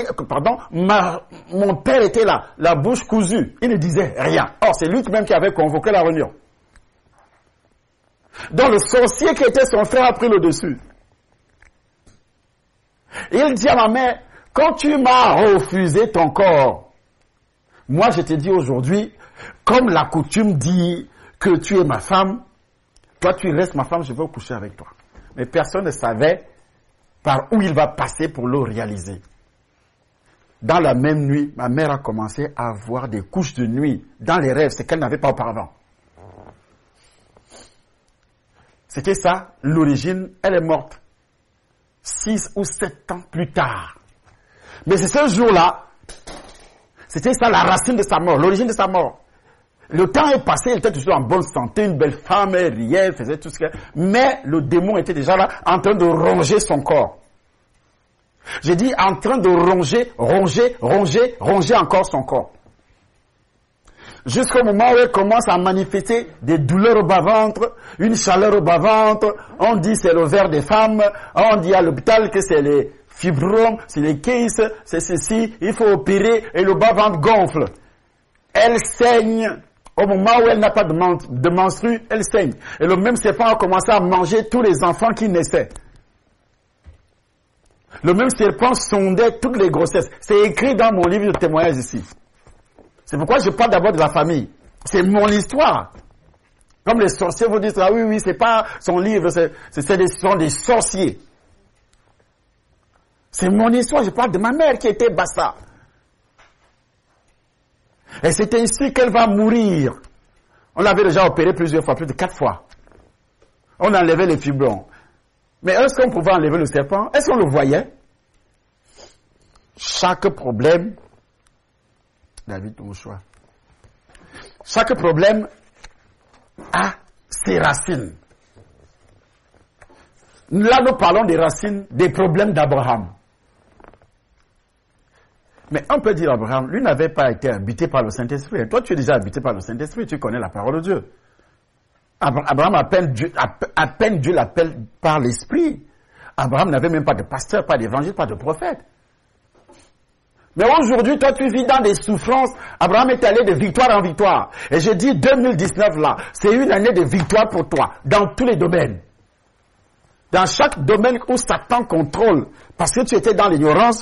Speaker 1: mon père était là, la bouche cousue. Il ne disait rien. Or, c'est lui-même qui avait convoqué la réunion. Donc, le sorcier qui était son frère a pris le dessus. Il dit à ma mère, quand tu m'as refusé ton corps, moi je te dis aujourd'hui, comme la coutume dit que tu es ma femme, toi tu restes ma femme, je vais coucher avec toi. Mais personne ne savait par où il va passer pour le réaliser. dans la même nuit, ma mère a commencé à avoir des couches de nuit dans les rêves, ce qu'elle n'avait pas auparavant. C'était ça, l'origine, elle est morte 6 ou 7 ans plus tard. Mais c'est ce jour-là, c'était ça la racine de sa mort, l'origine de sa mort. Le temps est passé, elle était toujours en bonne santé, une belle femme, elle riait, elle faisait tout ce qu'elle... Mais le démon était déjà là, en train de ronger son corps. J'ai dit en train de ronger encore son corps. Jusqu'au moment où elle commence à manifester des douleurs au bas-ventre, une chaleur au bas-ventre, on dit c'est le verre des femmes, on dit à l'hôpital que c'est les fibromes, c'est les caisses, c'est ceci, il faut opérer et le bas-ventre gonfle. Elle saigne. Au moment où elle n'a pas de menstru, elle saigne. Et le même serpent a commencé à manger tous les enfants qui naissaient. Le même serpent sondait toutes les grossesses. C'est écrit dans mon livre de témoignages ici. C'est pourquoi je parle d'abord de la famille. C'est mon histoire. Comme les sorciers vous disent, ah oui, c'est pas son livre, ce sont des sorciers. C'est mon histoire, je parle de ma mère qui était bassa. Et c'est ainsi qu'elle va mourir. On l'avait déjà opéré plusieurs fois, plus de 4 fois. On enlevait les fibromes. Mais est-ce qu'on pouvait enlever le serpent? Est-ce qu'on le voyait? Chaque problème, David, ton choix. Chaque problème a ses racines. Là, nous parlons des racines des problèmes d'Abraham. Mais on peut dire Abraham, lui n'avait pas été habité par le Saint-Esprit. Toi, tu es déjà habité par le Saint-Esprit, tu connais la parole de Dieu. Abraham, à peine Dieu l'appelle par l'Esprit. Abraham n'avait même pas de pasteur, pas d'évangile, pas de prophète. Mais aujourd'hui, toi, tu vis dans des souffrances. Abraham est allé de victoire en victoire. Et je dis 2019 là, c'est une année de victoire pour toi, dans tous les domaines. Dans chaque domaine où Satan contrôle, parce que tu étais dans l'ignorance,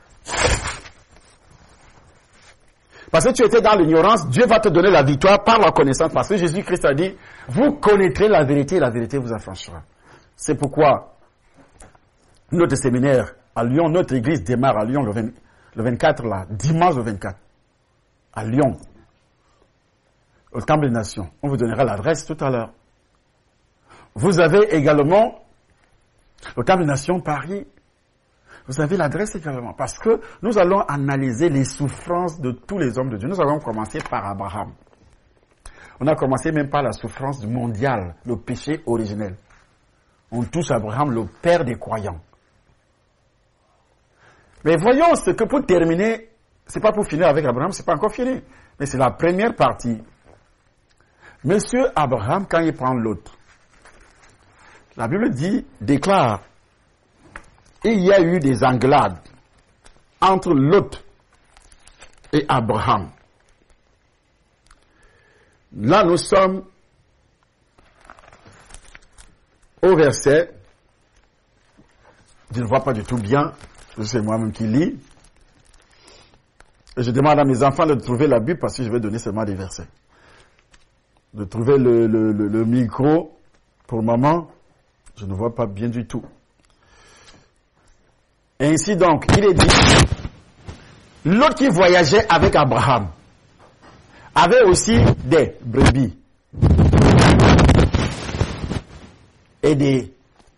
Speaker 1: Dieu va te donner la victoire par la connaissance. Parce que Jésus-Christ a dit, vous connaîtrez la vérité et la vérité vous affranchira. C'est pourquoi notre séminaire à Lyon, notre église démarre à Lyon le 24, là, dimanche le 24, à Lyon, au Temple des Nations. On vous donnera l'adresse tout à l'heure. Vous avez également, au Temple des Nations, Paris, vous avez l'adresse également, parce que nous allons analyser les souffrances de tous les hommes de Dieu. Nous allons commencer par Abraham. On a commencé même par la souffrance mondiale, le péché originel. On touche Abraham, le père des croyants. Mais voyons ce que pour terminer, c'est pas pour finir avec Abraham, c'est pas encore fini, mais c'est la première partie. Monsieur Abraham, quand il prend l'autre, la Bible déclare, il y a eu des engueulades entre Lot et Abraham. Là, nous sommes au verset, je ne vois pas du tout bien, c'est moi-même qui lis. Et je demande à mes enfants de trouver la Bible parce que je vais donner seulement des versets. De trouver le micro. Pour le moment, je ne vois pas bien du tout. Ainsi donc, il est dit, l'autre qui voyageait avec Abraham avait aussi des brebis et des...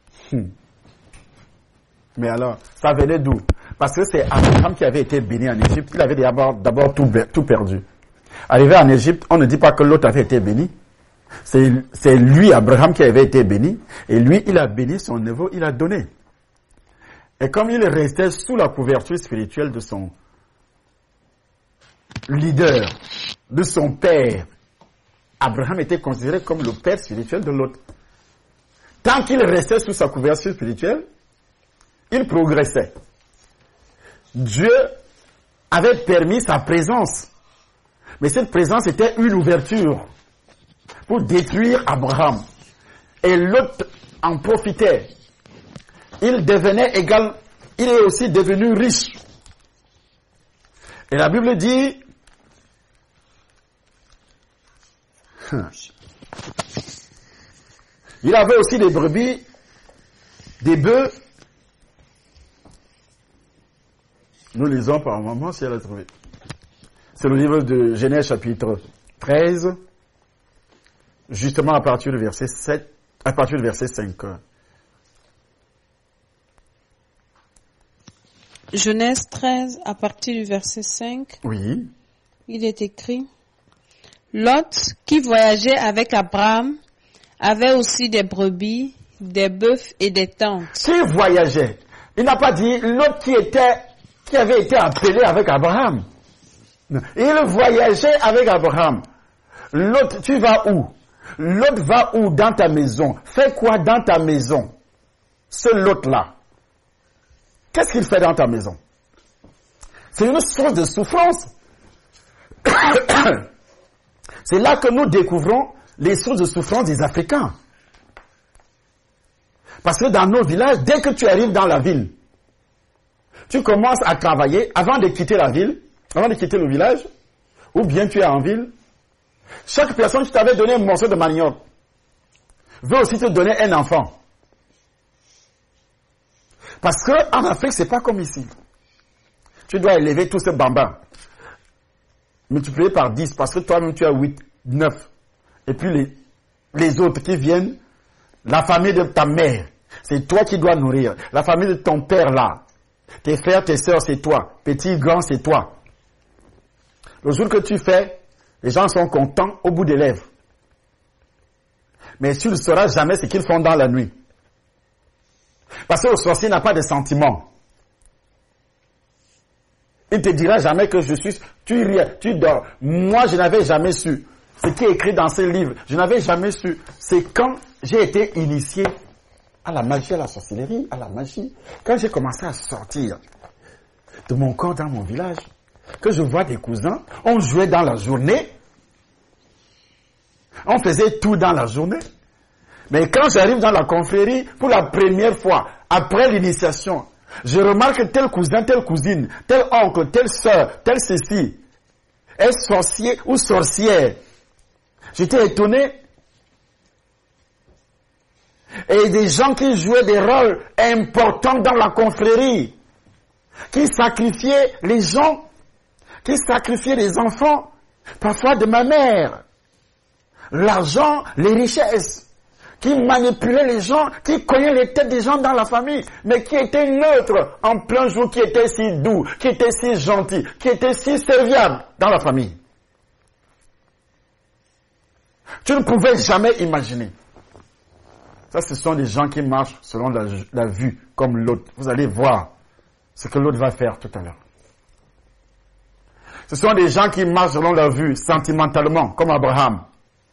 Speaker 1: Mais alors, ça venait d'où? Parce que c'est Abraham qui avait été béni en Égypte. Il avait d'abord tout perdu. Arrivé en Égypte, on ne dit pas que l'autre avait été béni. C'est lui, Abraham, qui avait été béni. Et lui, il a béni son neveu, il a donné. Et comme il restait sous la couverture spirituelle de son leader, de son père, Abraham était considéré comme le père spirituel de l'autre. Tant qu'il restait sous sa couverture spirituelle, il progressait. Dieu avait permis sa présence. Mais cette présence était une ouverture pour détruire Abraham. Et l'autre en profitait. Il devenait égal, il est aussi devenu riche. Et la Bible dit, il avait aussi des brebis, des bœufs. Nous lisons par moment si elle a trouvé. C'est le livre de Genèse chapitre 13, justement à partir du verset 7, à partir du verset 5.
Speaker 2: Genèse 13, à partir du verset 5.
Speaker 1: Oui.
Speaker 2: Il est écrit: Lot, qui voyageait avec Abraham, avait aussi des brebis, des bœufs et des tentes.
Speaker 1: Qui voyageait? Il n'a pas dit Lot qui avait été appelé avec Abraham. Non. Il voyageait avec Abraham. Lot, tu vas où? Lot va où dans ta maison? Fais quoi dans ta maison? Ce Lot-là. Qu'est-ce qu'il fait dans ta maison? C'est une source de souffrance. C'est là que nous découvrons les sources de souffrance des Africains. Parce que dans nos villages, dès que tu arrives dans la ville, tu commences à travailler avant de quitter la ville, avant de quitter le village, ou bien tu es en ville. Chaque personne qui t'avait donné un morceau de manioc veut aussi te donner un enfant. Parce que en Afrique, c'est pas comme ici. Tu dois élever tous ces bambins, multiplié par 10, parce que toi-même tu as 8, 9. Et puis les autres qui viennent, la famille de ta mère, c'est toi qui dois nourrir. La famille de ton père là, tes frères, tes sœurs, c'est toi. Petit, grand, c'est toi. Le jour que tu fais, les gens sont contents au bout des lèvres. Mais tu ne sauras jamais ce qu'ils font dans la nuit. Parce que le sorcier n'a pas de sentiments. Il ne te dira jamais que je suis... Tu ris, tu dors. Moi, je n'avais jamais su. Ce qui est écrit dans ce livre, je n'avais jamais su. C'est quand j'ai été initié à la magie, à la sorcellerie, à la magie. Quand j'ai commencé à sortir de mon corps dans mon village, que je vois des cousins, on jouait dans la journée. On faisait tout dans la journée. Mais quand j'arrive dans la confrérie, pour la première fois, après l'initiation, je remarque tel cousin, telle cousine, tel oncle, telle sœur, tel ceci, est sorcier ou sorcière. J'étais étonné. Et des gens qui jouaient des rôles importants dans la confrérie, qui sacrifiaient les gens, qui sacrifiaient les enfants, parfois de ma mère, l'argent, les richesses, qui manipulaient les gens, qui cognaient les têtes des gens dans la famille, mais qui étaient neutres en plein jour, qui étaient si doux, qui étaient si gentils, qui étaient si serviables dans la famille. Tu ne pouvais jamais imaginer. Ça, ce sont des gens qui marchent selon la vue, comme l'autre. Vous allez voir ce que l'autre va faire tout à l'heure. Ce sont des gens qui marchent selon la vue, sentimentalement, comme Abraham.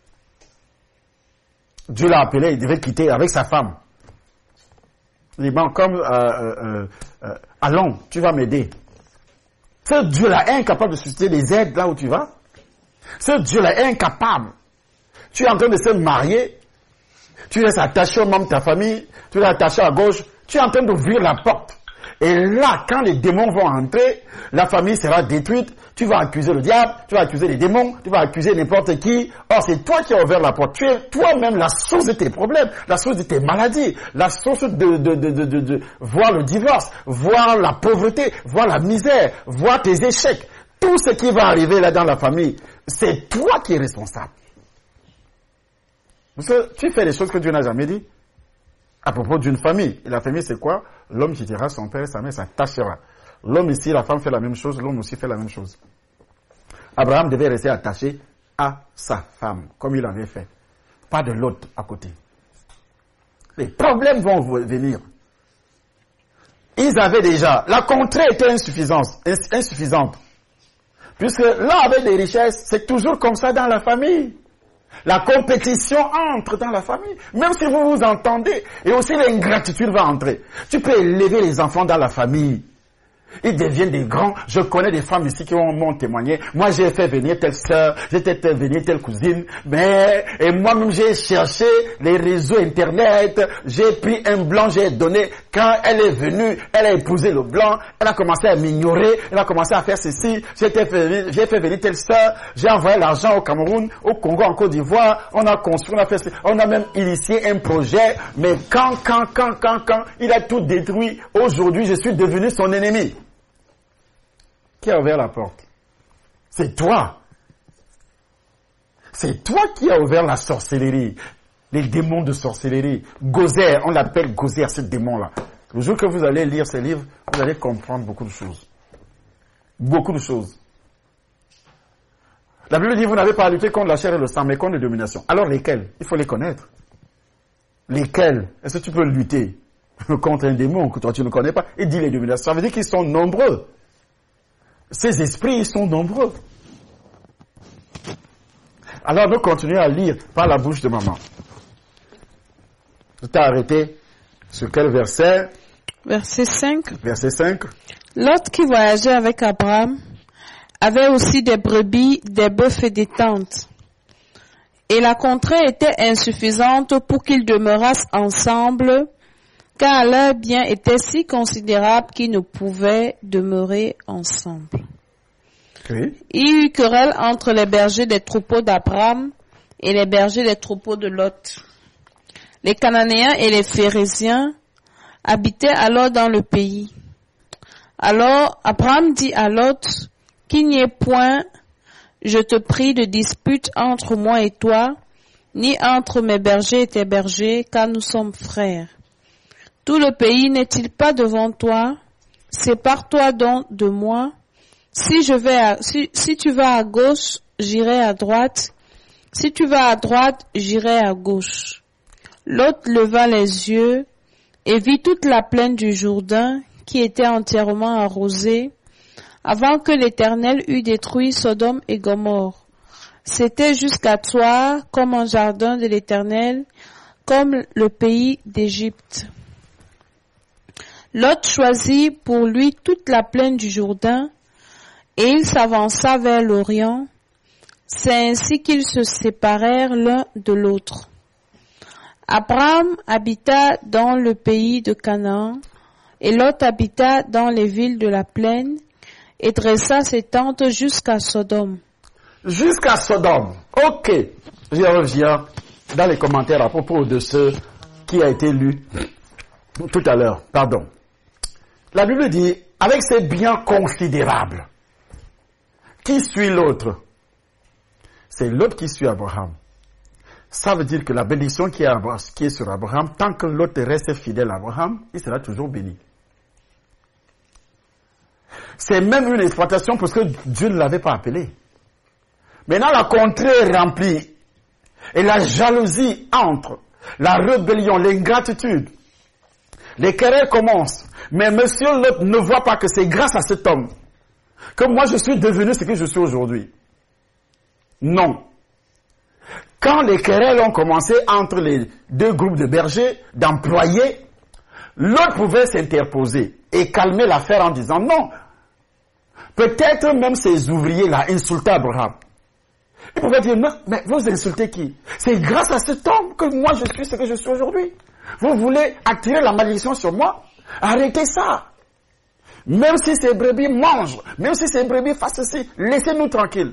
Speaker 1: Dieu l'a appelé, il devait quitter avec sa femme. Il dit, bon, comme, allons, tu vas m'aider. Ce Dieu-là est incapable de susciter des aides là où tu vas. Ce Dieu-là est incapable. Tu es en train de se marier, tu restes attaché aux membres de ta famille, tu es attaché à gauche, tu es en train d'ouvrir la porte. Et là, quand les démons vont entrer, la famille sera détruite, tu vas accuser le diable, tu vas accuser les démons, tu vas accuser n'importe qui. Or, c'est toi qui as ouvert la porte. Tu es toi-même la source de tes problèmes, la source de tes maladies, la source de voir le divorce, voir la pauvreté, voir la misère, voir tes échecs. Tout ce qui va arriver là dans la famille, c'est toi qui es responsable. Parce que tu fais des choses que Dieu n'a jamais dit. À propos d'une famille. Et la famille, c'est quoi? L'homme quittera son père et sa mère s'attachera. L'homme ici, la femme fait la même chose, l'homme aussi fait la même chose. Abraham devait rester attaché à sa femme, comme il avait fait. Pas de l'autre à côté. Les problèmes vont venir. Ils avaient déjà... La contrée était insuffisante. Puisque là, avec des richesses, c'est toujours comme ça dans la famille. La compétition entre dans la famille. Même si vous vous entendez, et aussi l'ingratitude va entrer. Tu peux élever les enfants dans la famille. Ils deviennent des grands. Je connais des femmes ici qui m'ont témoigné. Moi, j'ai fait venir telle sœur, j'ai fait venir telle cousine. Et moi-même, j'ai cherché les réseaux Internet. J'ai pris un blanc, j'ai donné. Quand elle est venue, elle a épousé le blanc. Elle a commencé à m'ignorer. Elle a commencé à faire ceci. J'ai fait venir telle sœur. J'ai envoyé l'argent au Cameroun, au Congo, en Côte d'Ivoire. On a construit, on a fait ceci. On a même initié un projet. Mais quand, il a tout détruit. Aujourd'hui, je suis devenu son ennemi. Qui a ouvert la porte? C'est toi. C'est toi qui as ouvert la sorcellerie. Les démons de sorcellerie. Gozer, on l'appelle Gozer, ce démon-là. Le jour que vous allez lire ces livres, vous allez comprendre beaucoup de choses. Beaucoup de choses. La Bible dit, vous n'avez pas à lutter contre la chair et le sang, mais contre les dominations. Alors lesquelles? Il faut les connaître. Lesquelles? Est-ce que tu peux lutter contre un démon que toi tu ne connais pas? Et dit les dominations. Ça veut dire qu'ils sont nombreux. Ces esprits, ils sont nombreux. Alors nous continuons à lire par la bouche de maman. Tu t'es arrêté sur quel verset?
Speaker 2: Verset 5.
Speaker 1: Verset 5.
Speaker 2: Lot qui voyageait avec Abraham avait aussi des brebis, des bœufs et des tentes. Et la contrée était insuffisante pour qu'ils demeurassent ensemble, car leurs biens étaient si considérables qu'ils ne pouvaient demeurer ensemble.
Speaker 1: Oui.
Speaker 2: Il y eut querelle entre les bergers des troupeaux d'Abraham et les bergers des troupeaux de Lot. Les Cananéens et les Phérésiens habitaient alors dans le pays. Alors Abraham dit à Lot, qu'il n'y ait point, je te prie, de dispute entre moi et toi, ni entre mes bergers et tes bergers, car nous sommes frères. Tout le pays n'est-il pas devant toi? Sépare-toi donc de moi. Si tu vas à gauche, j'irai à droite. Si tu vas à droite, j'irai à gauche. Lot leva les yeux et vit toute la plaine du Jourdain qui était entièrement arrosée, avant que l'Éternel eût détruit Sodome et Gomorrhe. C'était jusqu'à toi comme un jardin de l'Éternel, comme le pays d'Égypte. Lot choisit pour lui toute la plaine du Jourdain, et il s'avança vers l'Orient. C'est ainsi qu'ils se séparèrent l'un de l'autre. Abraham habita dans le pays de Canaan, et Lot habita dans les villes de la plaine, et dressa ses tentes jusqu'à Sodome.
Speaker 1: Jusqu'à Sodome. Ok. Je reviens dans les commentaires à propos de ce qui a été lu tout à l'heure. Pardon. La Bible dit, avec ses biens considérables, qui suit l'autre? C'est l'autre qui suit Abraham. Ça veut dire que la bénédiction qui est sur Abraham, tant que l'autre reste fidèle à Abraham, il sera toujours béni. C'est même une exploitation parce que Dieu ne l'avait pas appelé. Maintenant, la contrée est remplie. Et la jalousie entre, la rébellion, l'ingratitude. Les querelles commencent. Mais monsieur Lot ne voit pas que c'est grâce à cet homme que moi je suis devenu ce que je suis aujourd'hui. Non. Quand les querelles ont commencé entre les deux groupes de bergers, d'employés, l'autre pouvait s'interposer et calmer l'affaire en disant non. Peut-être même ces ouvriers-là insultaient Abraham. Ils pouvaient dire non, mais vous insultez qui? C'est grâce à cet homme que moi je suis ce que je suis aujourd'hui. Vous voulez attirer la malédiction sur moi? Arrêtez ça. Même si ces brebis mangent, même si ces brebis fassent ceci, laissez-nous tranquilles.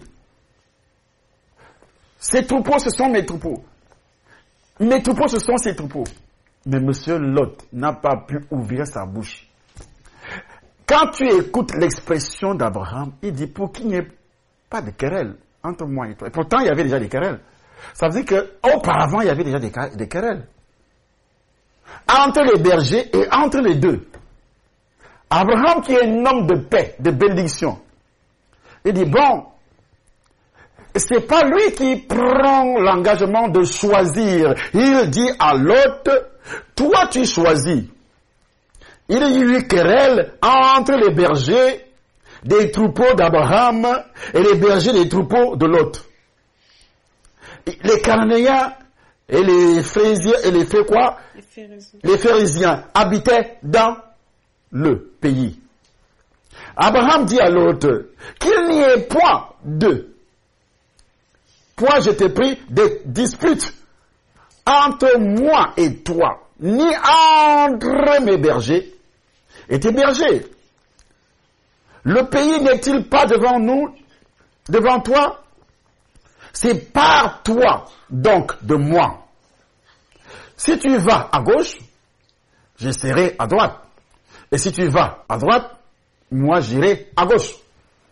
Speaker 1: Ces troupeaux, ce sont mes troupeaux. Mes troupeaux, ce sont ses troupeaux. Mais monsieur Lot n'a pas pu ouvrir sa bouche. Quand tu écoutes l'expression d'Abraham, il dit pour qu'il n'y ait pas de querelle entre moi et toi. Et pourtant, il y avait déjà des querelles. Ça veut dire qu'auparavant, il y avait déjà des querelles. Entre les bergers et entre les deux. Abraham, qui est un homme de paix, de bénédiction, il dit, bon, c'est pas lui qui prend l'engagement de choisir. Il dit à l'autre, toi tu choisis. Il y a eu querelle entre les bergers des troupeaux d'Abraham et les bergers des troupeaux de Lot. Les Cananéens et les Phérésiens et les Les Phérésiens habitaient dans le pays. Abraham dit à l'autre qu'il n'y ait point je t'ai pris des disputes entre moi et toi, ni entre mes bergers et tes bergers. Le pays n'est-il pas devant nous, devant toi? C'est par toi, donc, de moi. Si tu vas à gauche, je serai à droite. Et si tu vas à droite, moi j'irai à gauche.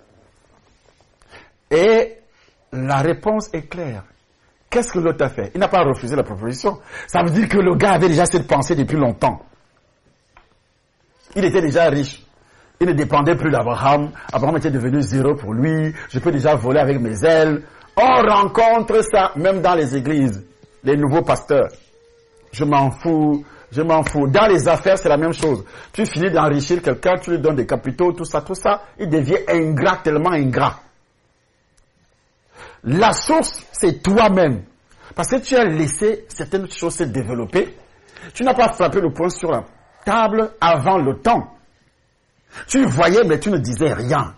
Speaker 1: Et la réponse est claire. Qu'est-ce que Lot a fait? Il n'a pas refusé la proposition. Ça veut dire que le gars avait déjà cette pensée depuis longtemps. Il était déjà riche. Il ne dépendait plus d'Abraham. Abraham était devenu zéro pour lui. Je peux déjà voler avec mes ailes. On rencontre ça même dans les églises. Les nouveaux pasteurs. Je m'en fous. Dans les affaires, c'est la même chose. Tu finis d'enrichir quelqu'un, tu lui donnes des capitaux, tout ça. Il devient ingrat, tellement ingrat. La source, c'est toi-même. Parce que tu as laissé certaines choses se développer. Tu n'as pas frappé le poing sur la table avant le temps. Tu voyais, mais tu ne disais rien.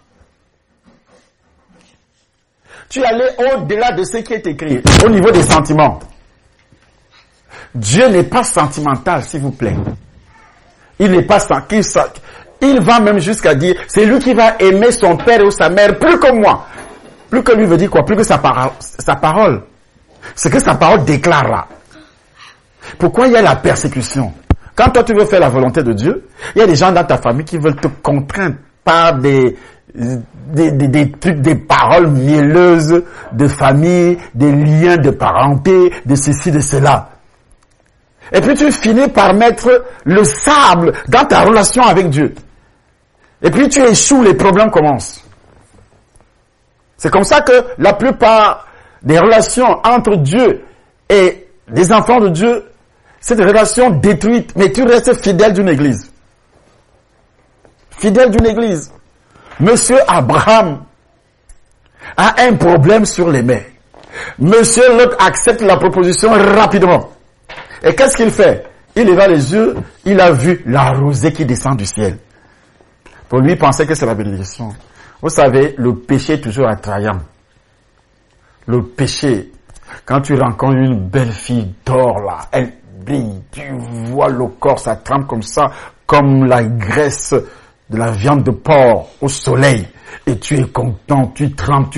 Speaker 1: Tu allais au-delà de ce qui est écrit, au niveau des sentiments. Dieu n'est pas sentimental, s'il vous plaît. Il n'est pas sentimental. Il va même jusqu'à dire, c'est lui qui va aimer son père ou sa mère plus que moi. Plus que lui veut dire quoi? Plus que sa parole. Ce que sa parole déclare là. Pourquoi il y a la persécution? Quand toi tu veux faire la volonté de Dieu, il y a des gens dans ta famille qui veulent te contraindre par des trucs, des paroles mielleuses de famille, des liens de parenté, de ceci, de cela. Et puis tu finis par mettre le sable dans ta relation avec Dieu. Et puis tu échoues, les problèmes commencent. C'est comme ça que la plupart des relations entre Dieu et des enfants de Dieu, c'est des relations détruites, mais tu restes fidèle d'une église. Fidèle d'une église. Monsieur Abraham a un problème sur les mers. Monsieur Lot accepte la proposition rapidement. Et qu'est-ce qu'il fait? Il leva les yeux, il a vu la rosée qui descend du ciel. Pour lui, il pensait que c'est la bénédiction. Vous savez, le péché est toujours attrayant. Le péché, quand tu rencontres une belle fille d'or là, elle brille, tu vois le corps, ça trempe comme ça, comme la graisse de la viande de porc au soleil. Et tu es content, tu trempes.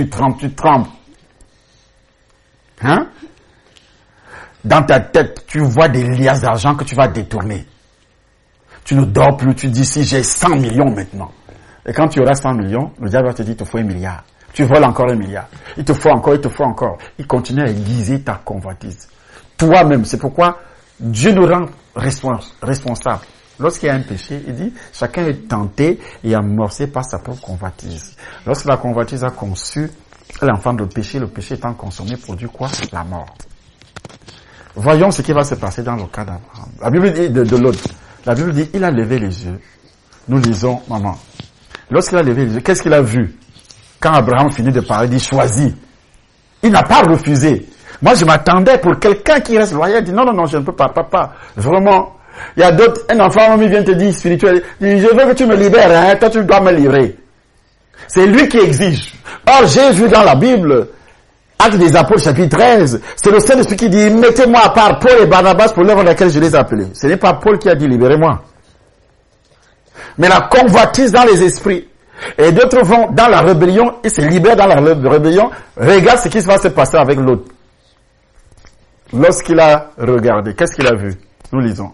Speaker 1: Hein? Dans ta tête, tu vois des liasses d'argent que tu vas détourner. Tu ne dors plus, tu dis si j'ai 100 millions maintenant. Et quand tu auras 100 millions, le diable va te dire, il te faut 1 milliard. Tu voles encore 1 milliard. Il te faut encore. Il continue à aiguiser ta convoitise. Toi-même, c'est pourquoi Dieu nous rend responsables. Lorsqu'il y a un péché, il dit, chacun est tenté et amorcé par sa propre convoitise. Lorsque la convoitise a conçu l'enfant de péché, le péché étant consommé produit quoi? La mort. Voyons ce qui va se passer dans le cas d'Abraham. La Bible dit de l'autre. La Bible dit, il a levé les yeux. Nous lisons, maman. Lorsqu'il a levé les yeux, qu'est-ce qu'il a vu? Quand Abraham finit de parler, il dit, choisis. Il n'a pas refusé. Moi, je m'attendais pour quelqu'un qui reste loyal, il dit, non, je ne peux pas, papa. Vraiment. Il y a d'autres, un enfant, il vient te dire, spirituel, il dit, je veux que tu me libères, hein, toi tu dois me livrer. C'est lui qui exige. Or, j'ai vu dans la Bible, Actes des Apôtres, chapitre 13, c'est le Saint-Esprit qui dit, mettez-moi à part Paul et Barnabas pour l'œuvre à laquelle je les ai appelés. Ce n'est pas Paul qui a dit, libérez-moi. Mais la convoitise dans les esprits. Et d'autres vont dans la rébellion, ils se libèrent dans la rébellion. Regarde ce qui va se passer avec l'autre. Lorsqu'il a regardé, qu'est-ce qu'il a vu? Nous lisons.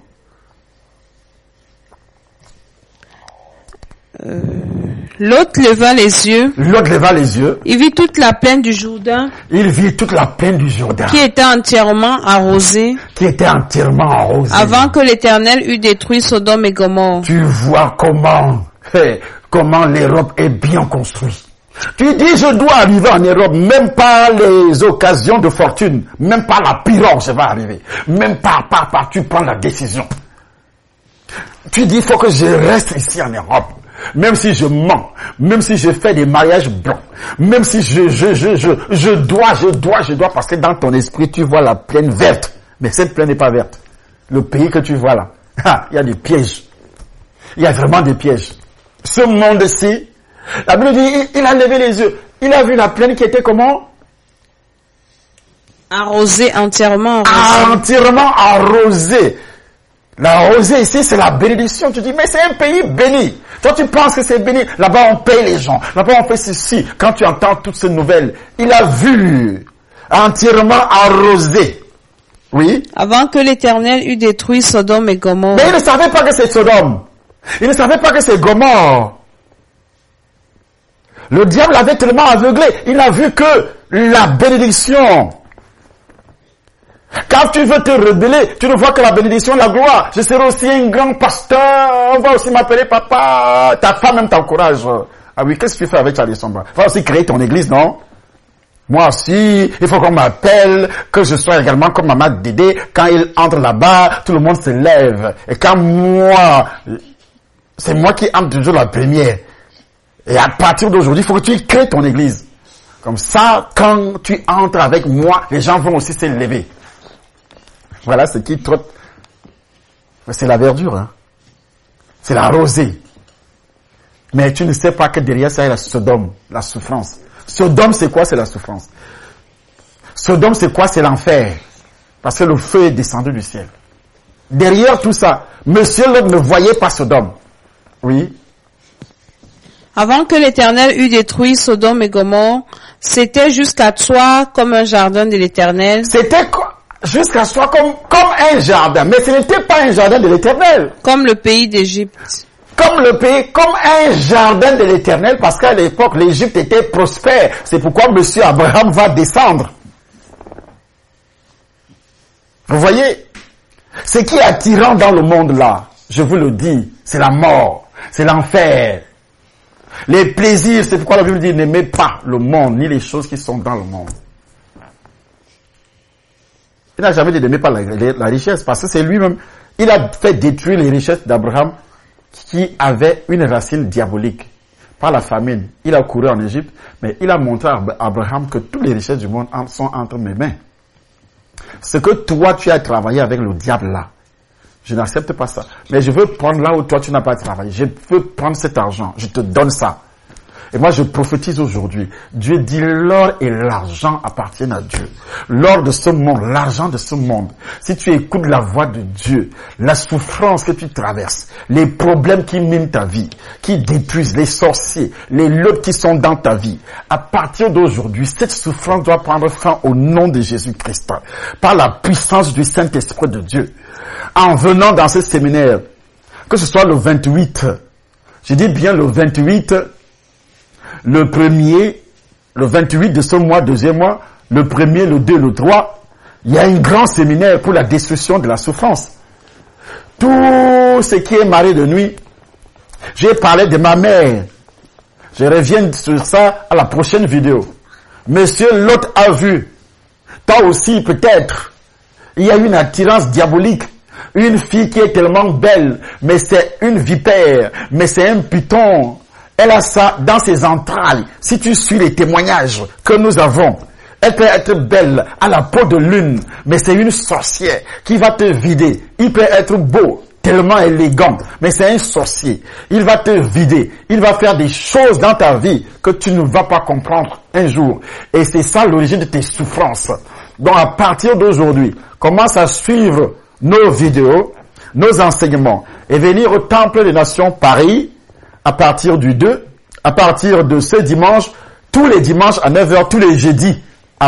Speaker 2: Lot leva les yeux.
Speaker 1: Il
Speaker 2: vit toute la plaine du Jourdain. Qui était entièrement arrosée. Avant que l'Éternel eût détruit Sodome et Gomorrhe.
Speaker 1: Tu vois comment l'Europe est bien construite. Tu dis, je dois arriver en Europe, même pas les occasions de fortune, même pas la pirogue, je vais arriver. Même pas, tu prends la décision. Tu dis, il faut que je reste ici en Europe. Même si je mens, même si je fais des mariages blancs, même si je dois, parce que dans ton esprit, tu vois la plaine verte. Mais cette plaine n'est pas verte. Le pays que tu vois là, il y a des pièges. Il y a vraiment des pièges. Ce monde-ci, la Bible dit, il a levé les yeux. Il a vu la plaine qui était comment?
Speaker 2: Entièrement
Speaker 1: arrosée. La rosée ici, c'est la bénédiction. Tu dis, mais c'est un pays béni. Toi, tu penses que c'est béni. Là-bas, on paye les gens. Là-bas, on fait ceci. Quand tu entends toutes ces nouvelles, il a vu entièrement arrosé. Oui.
Speaker 2: Avant que l'Éternel eût détruit Sodome et Gomorrhe.
Speaker 1: Mais il ne savait pas que c'est Sodome. Il ne savait pas que c'est Gomorrhe. Le diable avait tellement aveuglé, il n'a vu que la bénédiction. Quand tu veux te rebeller, tu ne vois que la bénédiction, la gloire. Je serai aussi un grand pasteur, on va aussi m'appeler papa. Ta femme même t'encourage. Ah oui, qu'est-ce que tu fais avec Charlie Somba? Va aussi créer ton église, non? Moi aussi, il faut qu'on m'appelle, que je sois également comme Maman Dédé. Quand il entre là-bas, tout le monde se lève. Et quand moi, c'est moi qui entre toujours la première. Et à partir d'aujourd'hui, il faut que tu crées ton église. Comme ça, quand tu entres avec moi, les gens vont aussi se lever. Voilà ce qui trotte. C'est la verdure, hein. C'est la rosée. Mais tu ne sais pas que derrière ça, il y a la Sodome, la souffrance. Sodome, c'est quoi? C'est la souffrance. Sodome, c'est quoi? C'est l'enfer. Parce que le feu est descendu du ciel. Derrière tout ça, Monsieur Lot ne voyait pas Sodome. Oui.
Speaker 2: Avant que l'Éternel eût détruit Sodome et Gomorrhe, c'était jusqu'à toi comme un jardin de l'Éternel.
Speaker 1: C'était jusqu'à soi comme un jardin. Mais ce n'était pas un jardin de l'Éternel.
Speaker 2: Comme le pays d'Égypte.
Speaker 1: Comme le pays, comme un jardin de l'Éternel, parce qu'à l'époque, l'Égypte était prospère. C'est pourquoi Monsieur Abraham va descendre. Vous voyez, ce qui est attirant dans le monde là, je vous le dis, c'est la mort, c'est l'enfer. Les plaisirs, c'est pourquoi la Bible dit, n'aimez pas le monde, ni les choses qui sont dans le monde. Il n'a jamais dit n'aimez pas la richesse, parce que c'est lui-même, il a fait détruire les richesses d'Abraham, qui avait une racine diabolique. Par la famine, il a couru en Égypte, mais il a montré à Abraham que toutes les richesses du monde sont entre mes mains. Ce que toi, tu as travaillé avec le diable là, je n'accepte pas ça. Mais je veux prendre là où toi, tu n'as pas travaillé. Je veux prendre cet argent. Je te donne ça. Et moi, je prophétise aujourd'hui. Dieu dit l'or et l'argent appartiennent à Dieu. L'or de ce monde, l'argent de ce monde. Si tu écoutes la voix de Dieu, la souffrance que tu traverses, les problèmes qui minent ta vie, qui détruisent, les sorciers, les lots qui sont dans ta vie, à partir d'aujourd'hui, cette souffrance doit prendre fin au nom de Jésus-Christ, par la puissance du Saint-Esprit de Dieu. En venant dans ce séminaire, que ce soit le 28, je dis bien le 28, le premier, le 28 de ce mois, deuxième mois, le premier, le 2, le 3, il y a un grand séminaire pour la destruction de la souffrance. Tout ce qui est marée de nuit, j'ai parlé de ma mère. Je reviens sur ça à la prochaine vidéo. Monsieur Lot a vu, toi aussi peut-être, il y a une attirance diabolique. Une fille qui est tellement belle, mais c'est une vipère, mais c'est un python. Elle a ça dans ses entrailles. Si tu suis les témoignages que nous avons, elle peut être belle, à la peau de lune, mais c'est une sorcière qui va te vider. Il peut être beau, tellement élégant, mais c'est un sorcier. Il va te vider. Il va faire des choses dans ta vie que tu ne vas pas comprendre un jour. Et c'est ça l'origine de tes souffrances. Donc à partir d'aujourd'hui, commence à suivre nos vidéos, nos enseignements, et venir au Temple des Nations Paris, à partir du 2, à partir de ce dimanche, tous les dimanches à 9h, tous les jeudis à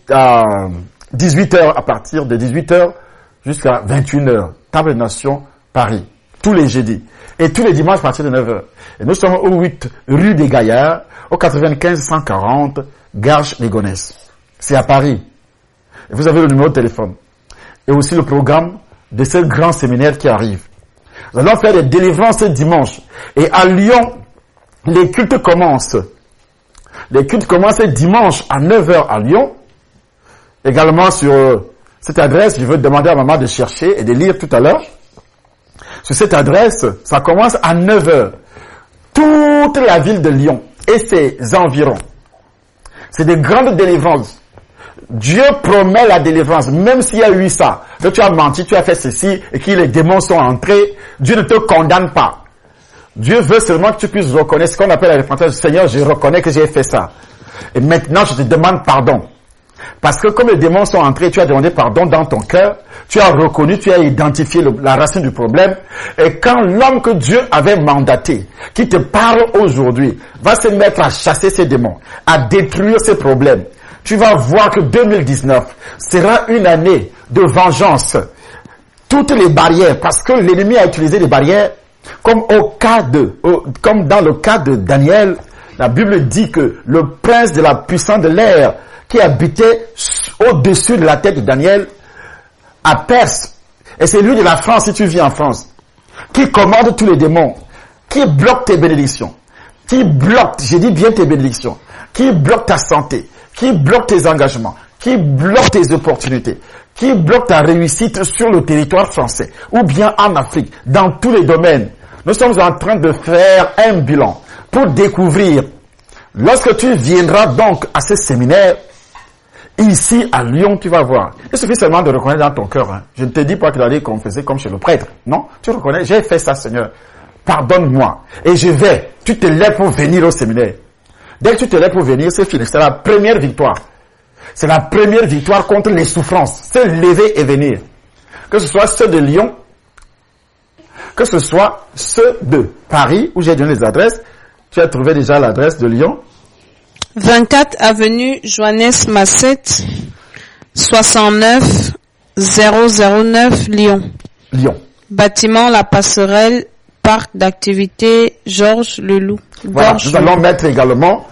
Speaker 1: 18h, à partir de 18h jusqu'à 21h. Temple des Nations, Paris. Tous les jeudis. Et tous les dimanches à partir de 9h. Et nous sommes au 8 rue des Gaillards, au 95 140, Garches-les-Gonesse. C'est à Paris. Et vous avez le numéro de téléphone. Et aussi le programme de ce grand séminaire qui arrive. Nous allons faire des délivrances ce dimanche. Et à Lyon, les cultes commencent. Les cultes commencent dimanche à 9h à Lyon. Également sur cette adresse, je veux demander à maman de chercher et de lire tout à l'heure. Sur cette adresse, ça commence à 9h. Toute la ville de Lyon et ses environs. C'est des grandes délivrances. Dieu promet la délivrance, même s'il y a eu ça. Que tu as menti, tu as fait ceci, et que les démons sont entrés, Dieu ne te condamne pas. Dieu veut seulement que tu puisses reconnaître ce qu'on appelle la repentance. Seigneur, je reconnais que j'ai fait ça. Et maintenant, je te demande pardon. Parce que comme les démons sont entrés, tu as demandé pardon dans ton cœur, tu as reconnu, tu as identifié la racine du problème. Et quand l'homme que Dieu avait mandaté, qui te parle aujourd'hui, va se mettre à chasser ces démons, à détruire ces problèmes, tu vas voir que 2019 sera une année de vengeance. Toutes les barrières, parce que l'ennemi a utilisé des barrières, comme dans le cas de Daniel, La Bible dit que le prince de la puissance de l'air qui habitait au-dessus de la tête de Daniel à Perse, et c'est lui de la France si tu vis en France, qui commande tous les démons, qui bloque tes bénédictions, qui bloque, j'ai dit bien tes bénédictions, qui bloque ta santé, qui bloque tes engagements, qui bloque tes opportunités, qui bloque ta réussite sur le territoire français, ou bien en Afrique, dans tous les domaines. Nous sommes en train de faire un bilan pour découvrir, lorsque tu viendras donc à ce séminaire, ici à Lyon, tu vas voir. Il suffit seulement de reconnaître dans ton cœur. Je ne te dis pas que tu allais confesser comme chez le prêtre. Non, tu reconnais, j'ai fait ça, Seigneur. Pardonne-moi. Et je vais. Tu te lèves pour venir au séminaire. Dès que tu te lèves pour venir, c'est fini. C'est la première victoire. C'est la première victoire contre les souffrances. C'est lever et venir. Que ce soit ceux de Lyon, que ce soit ceux de Paris, où j'ai donné les adresses. Tu as trouvé déjà l'adresse de Lyon.
Speaker 2: 24 avenue Joannes Masset, 69 009 Lyon.
Speaker 1: Lyon.
Speaker 2: Bâtiment La Passerelle, parc d'activité Georges Leloup.
Speaker 1: Voilà, nous allons mettre également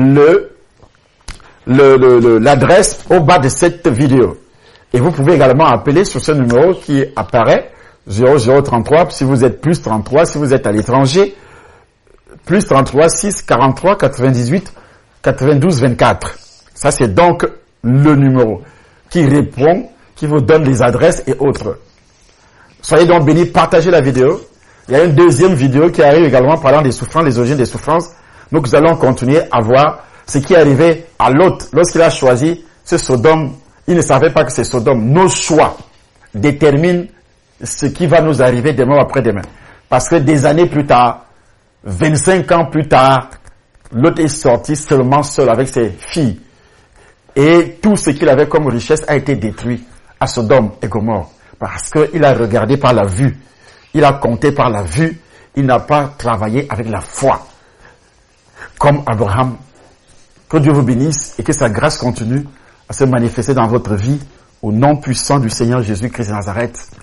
Speaker 1: l'adresse au bas de cette vidéo. Et vous pouvez également appeler sur ce numéro qui apparaît, 0033, si vous êtes plus 33, si vous êtes à l'étranger, plus 33 6 43 98 92 24. Ça, c'est donc le numéro qui répond, qui vous donne les adresses et autres. Soyez donc bénis, partagez la vidéo. Il y a une deuxième vidéo qui arrive également parlant des souffrances, des origines des souffrances. Donc, nous allons continuer à voir ce qui est arrivé à Lot lorsqu'il a choisi ce Sodome. Il ne savait pas que c'est Sodome. Nos choix déterminent ce qui va nous arriver demain ou après-demain. Parce que des années plus tard, 25 ans plus tard, Lot est sorti seulement seul avec ses filles. Et tout ce qu'il avait comme richesse a été détruit à Sodome et Gomorrhe. Parce qu'il a regardé par la vue. Il a compté par la vue. Il n'a pas travaillé avec la foi. Comme Abraham. Que Dieu vous bénisse et que sa grâce continue à se manifester dans votre vie au nom puissant du Seigneur Jésus-Christ de Nazareth.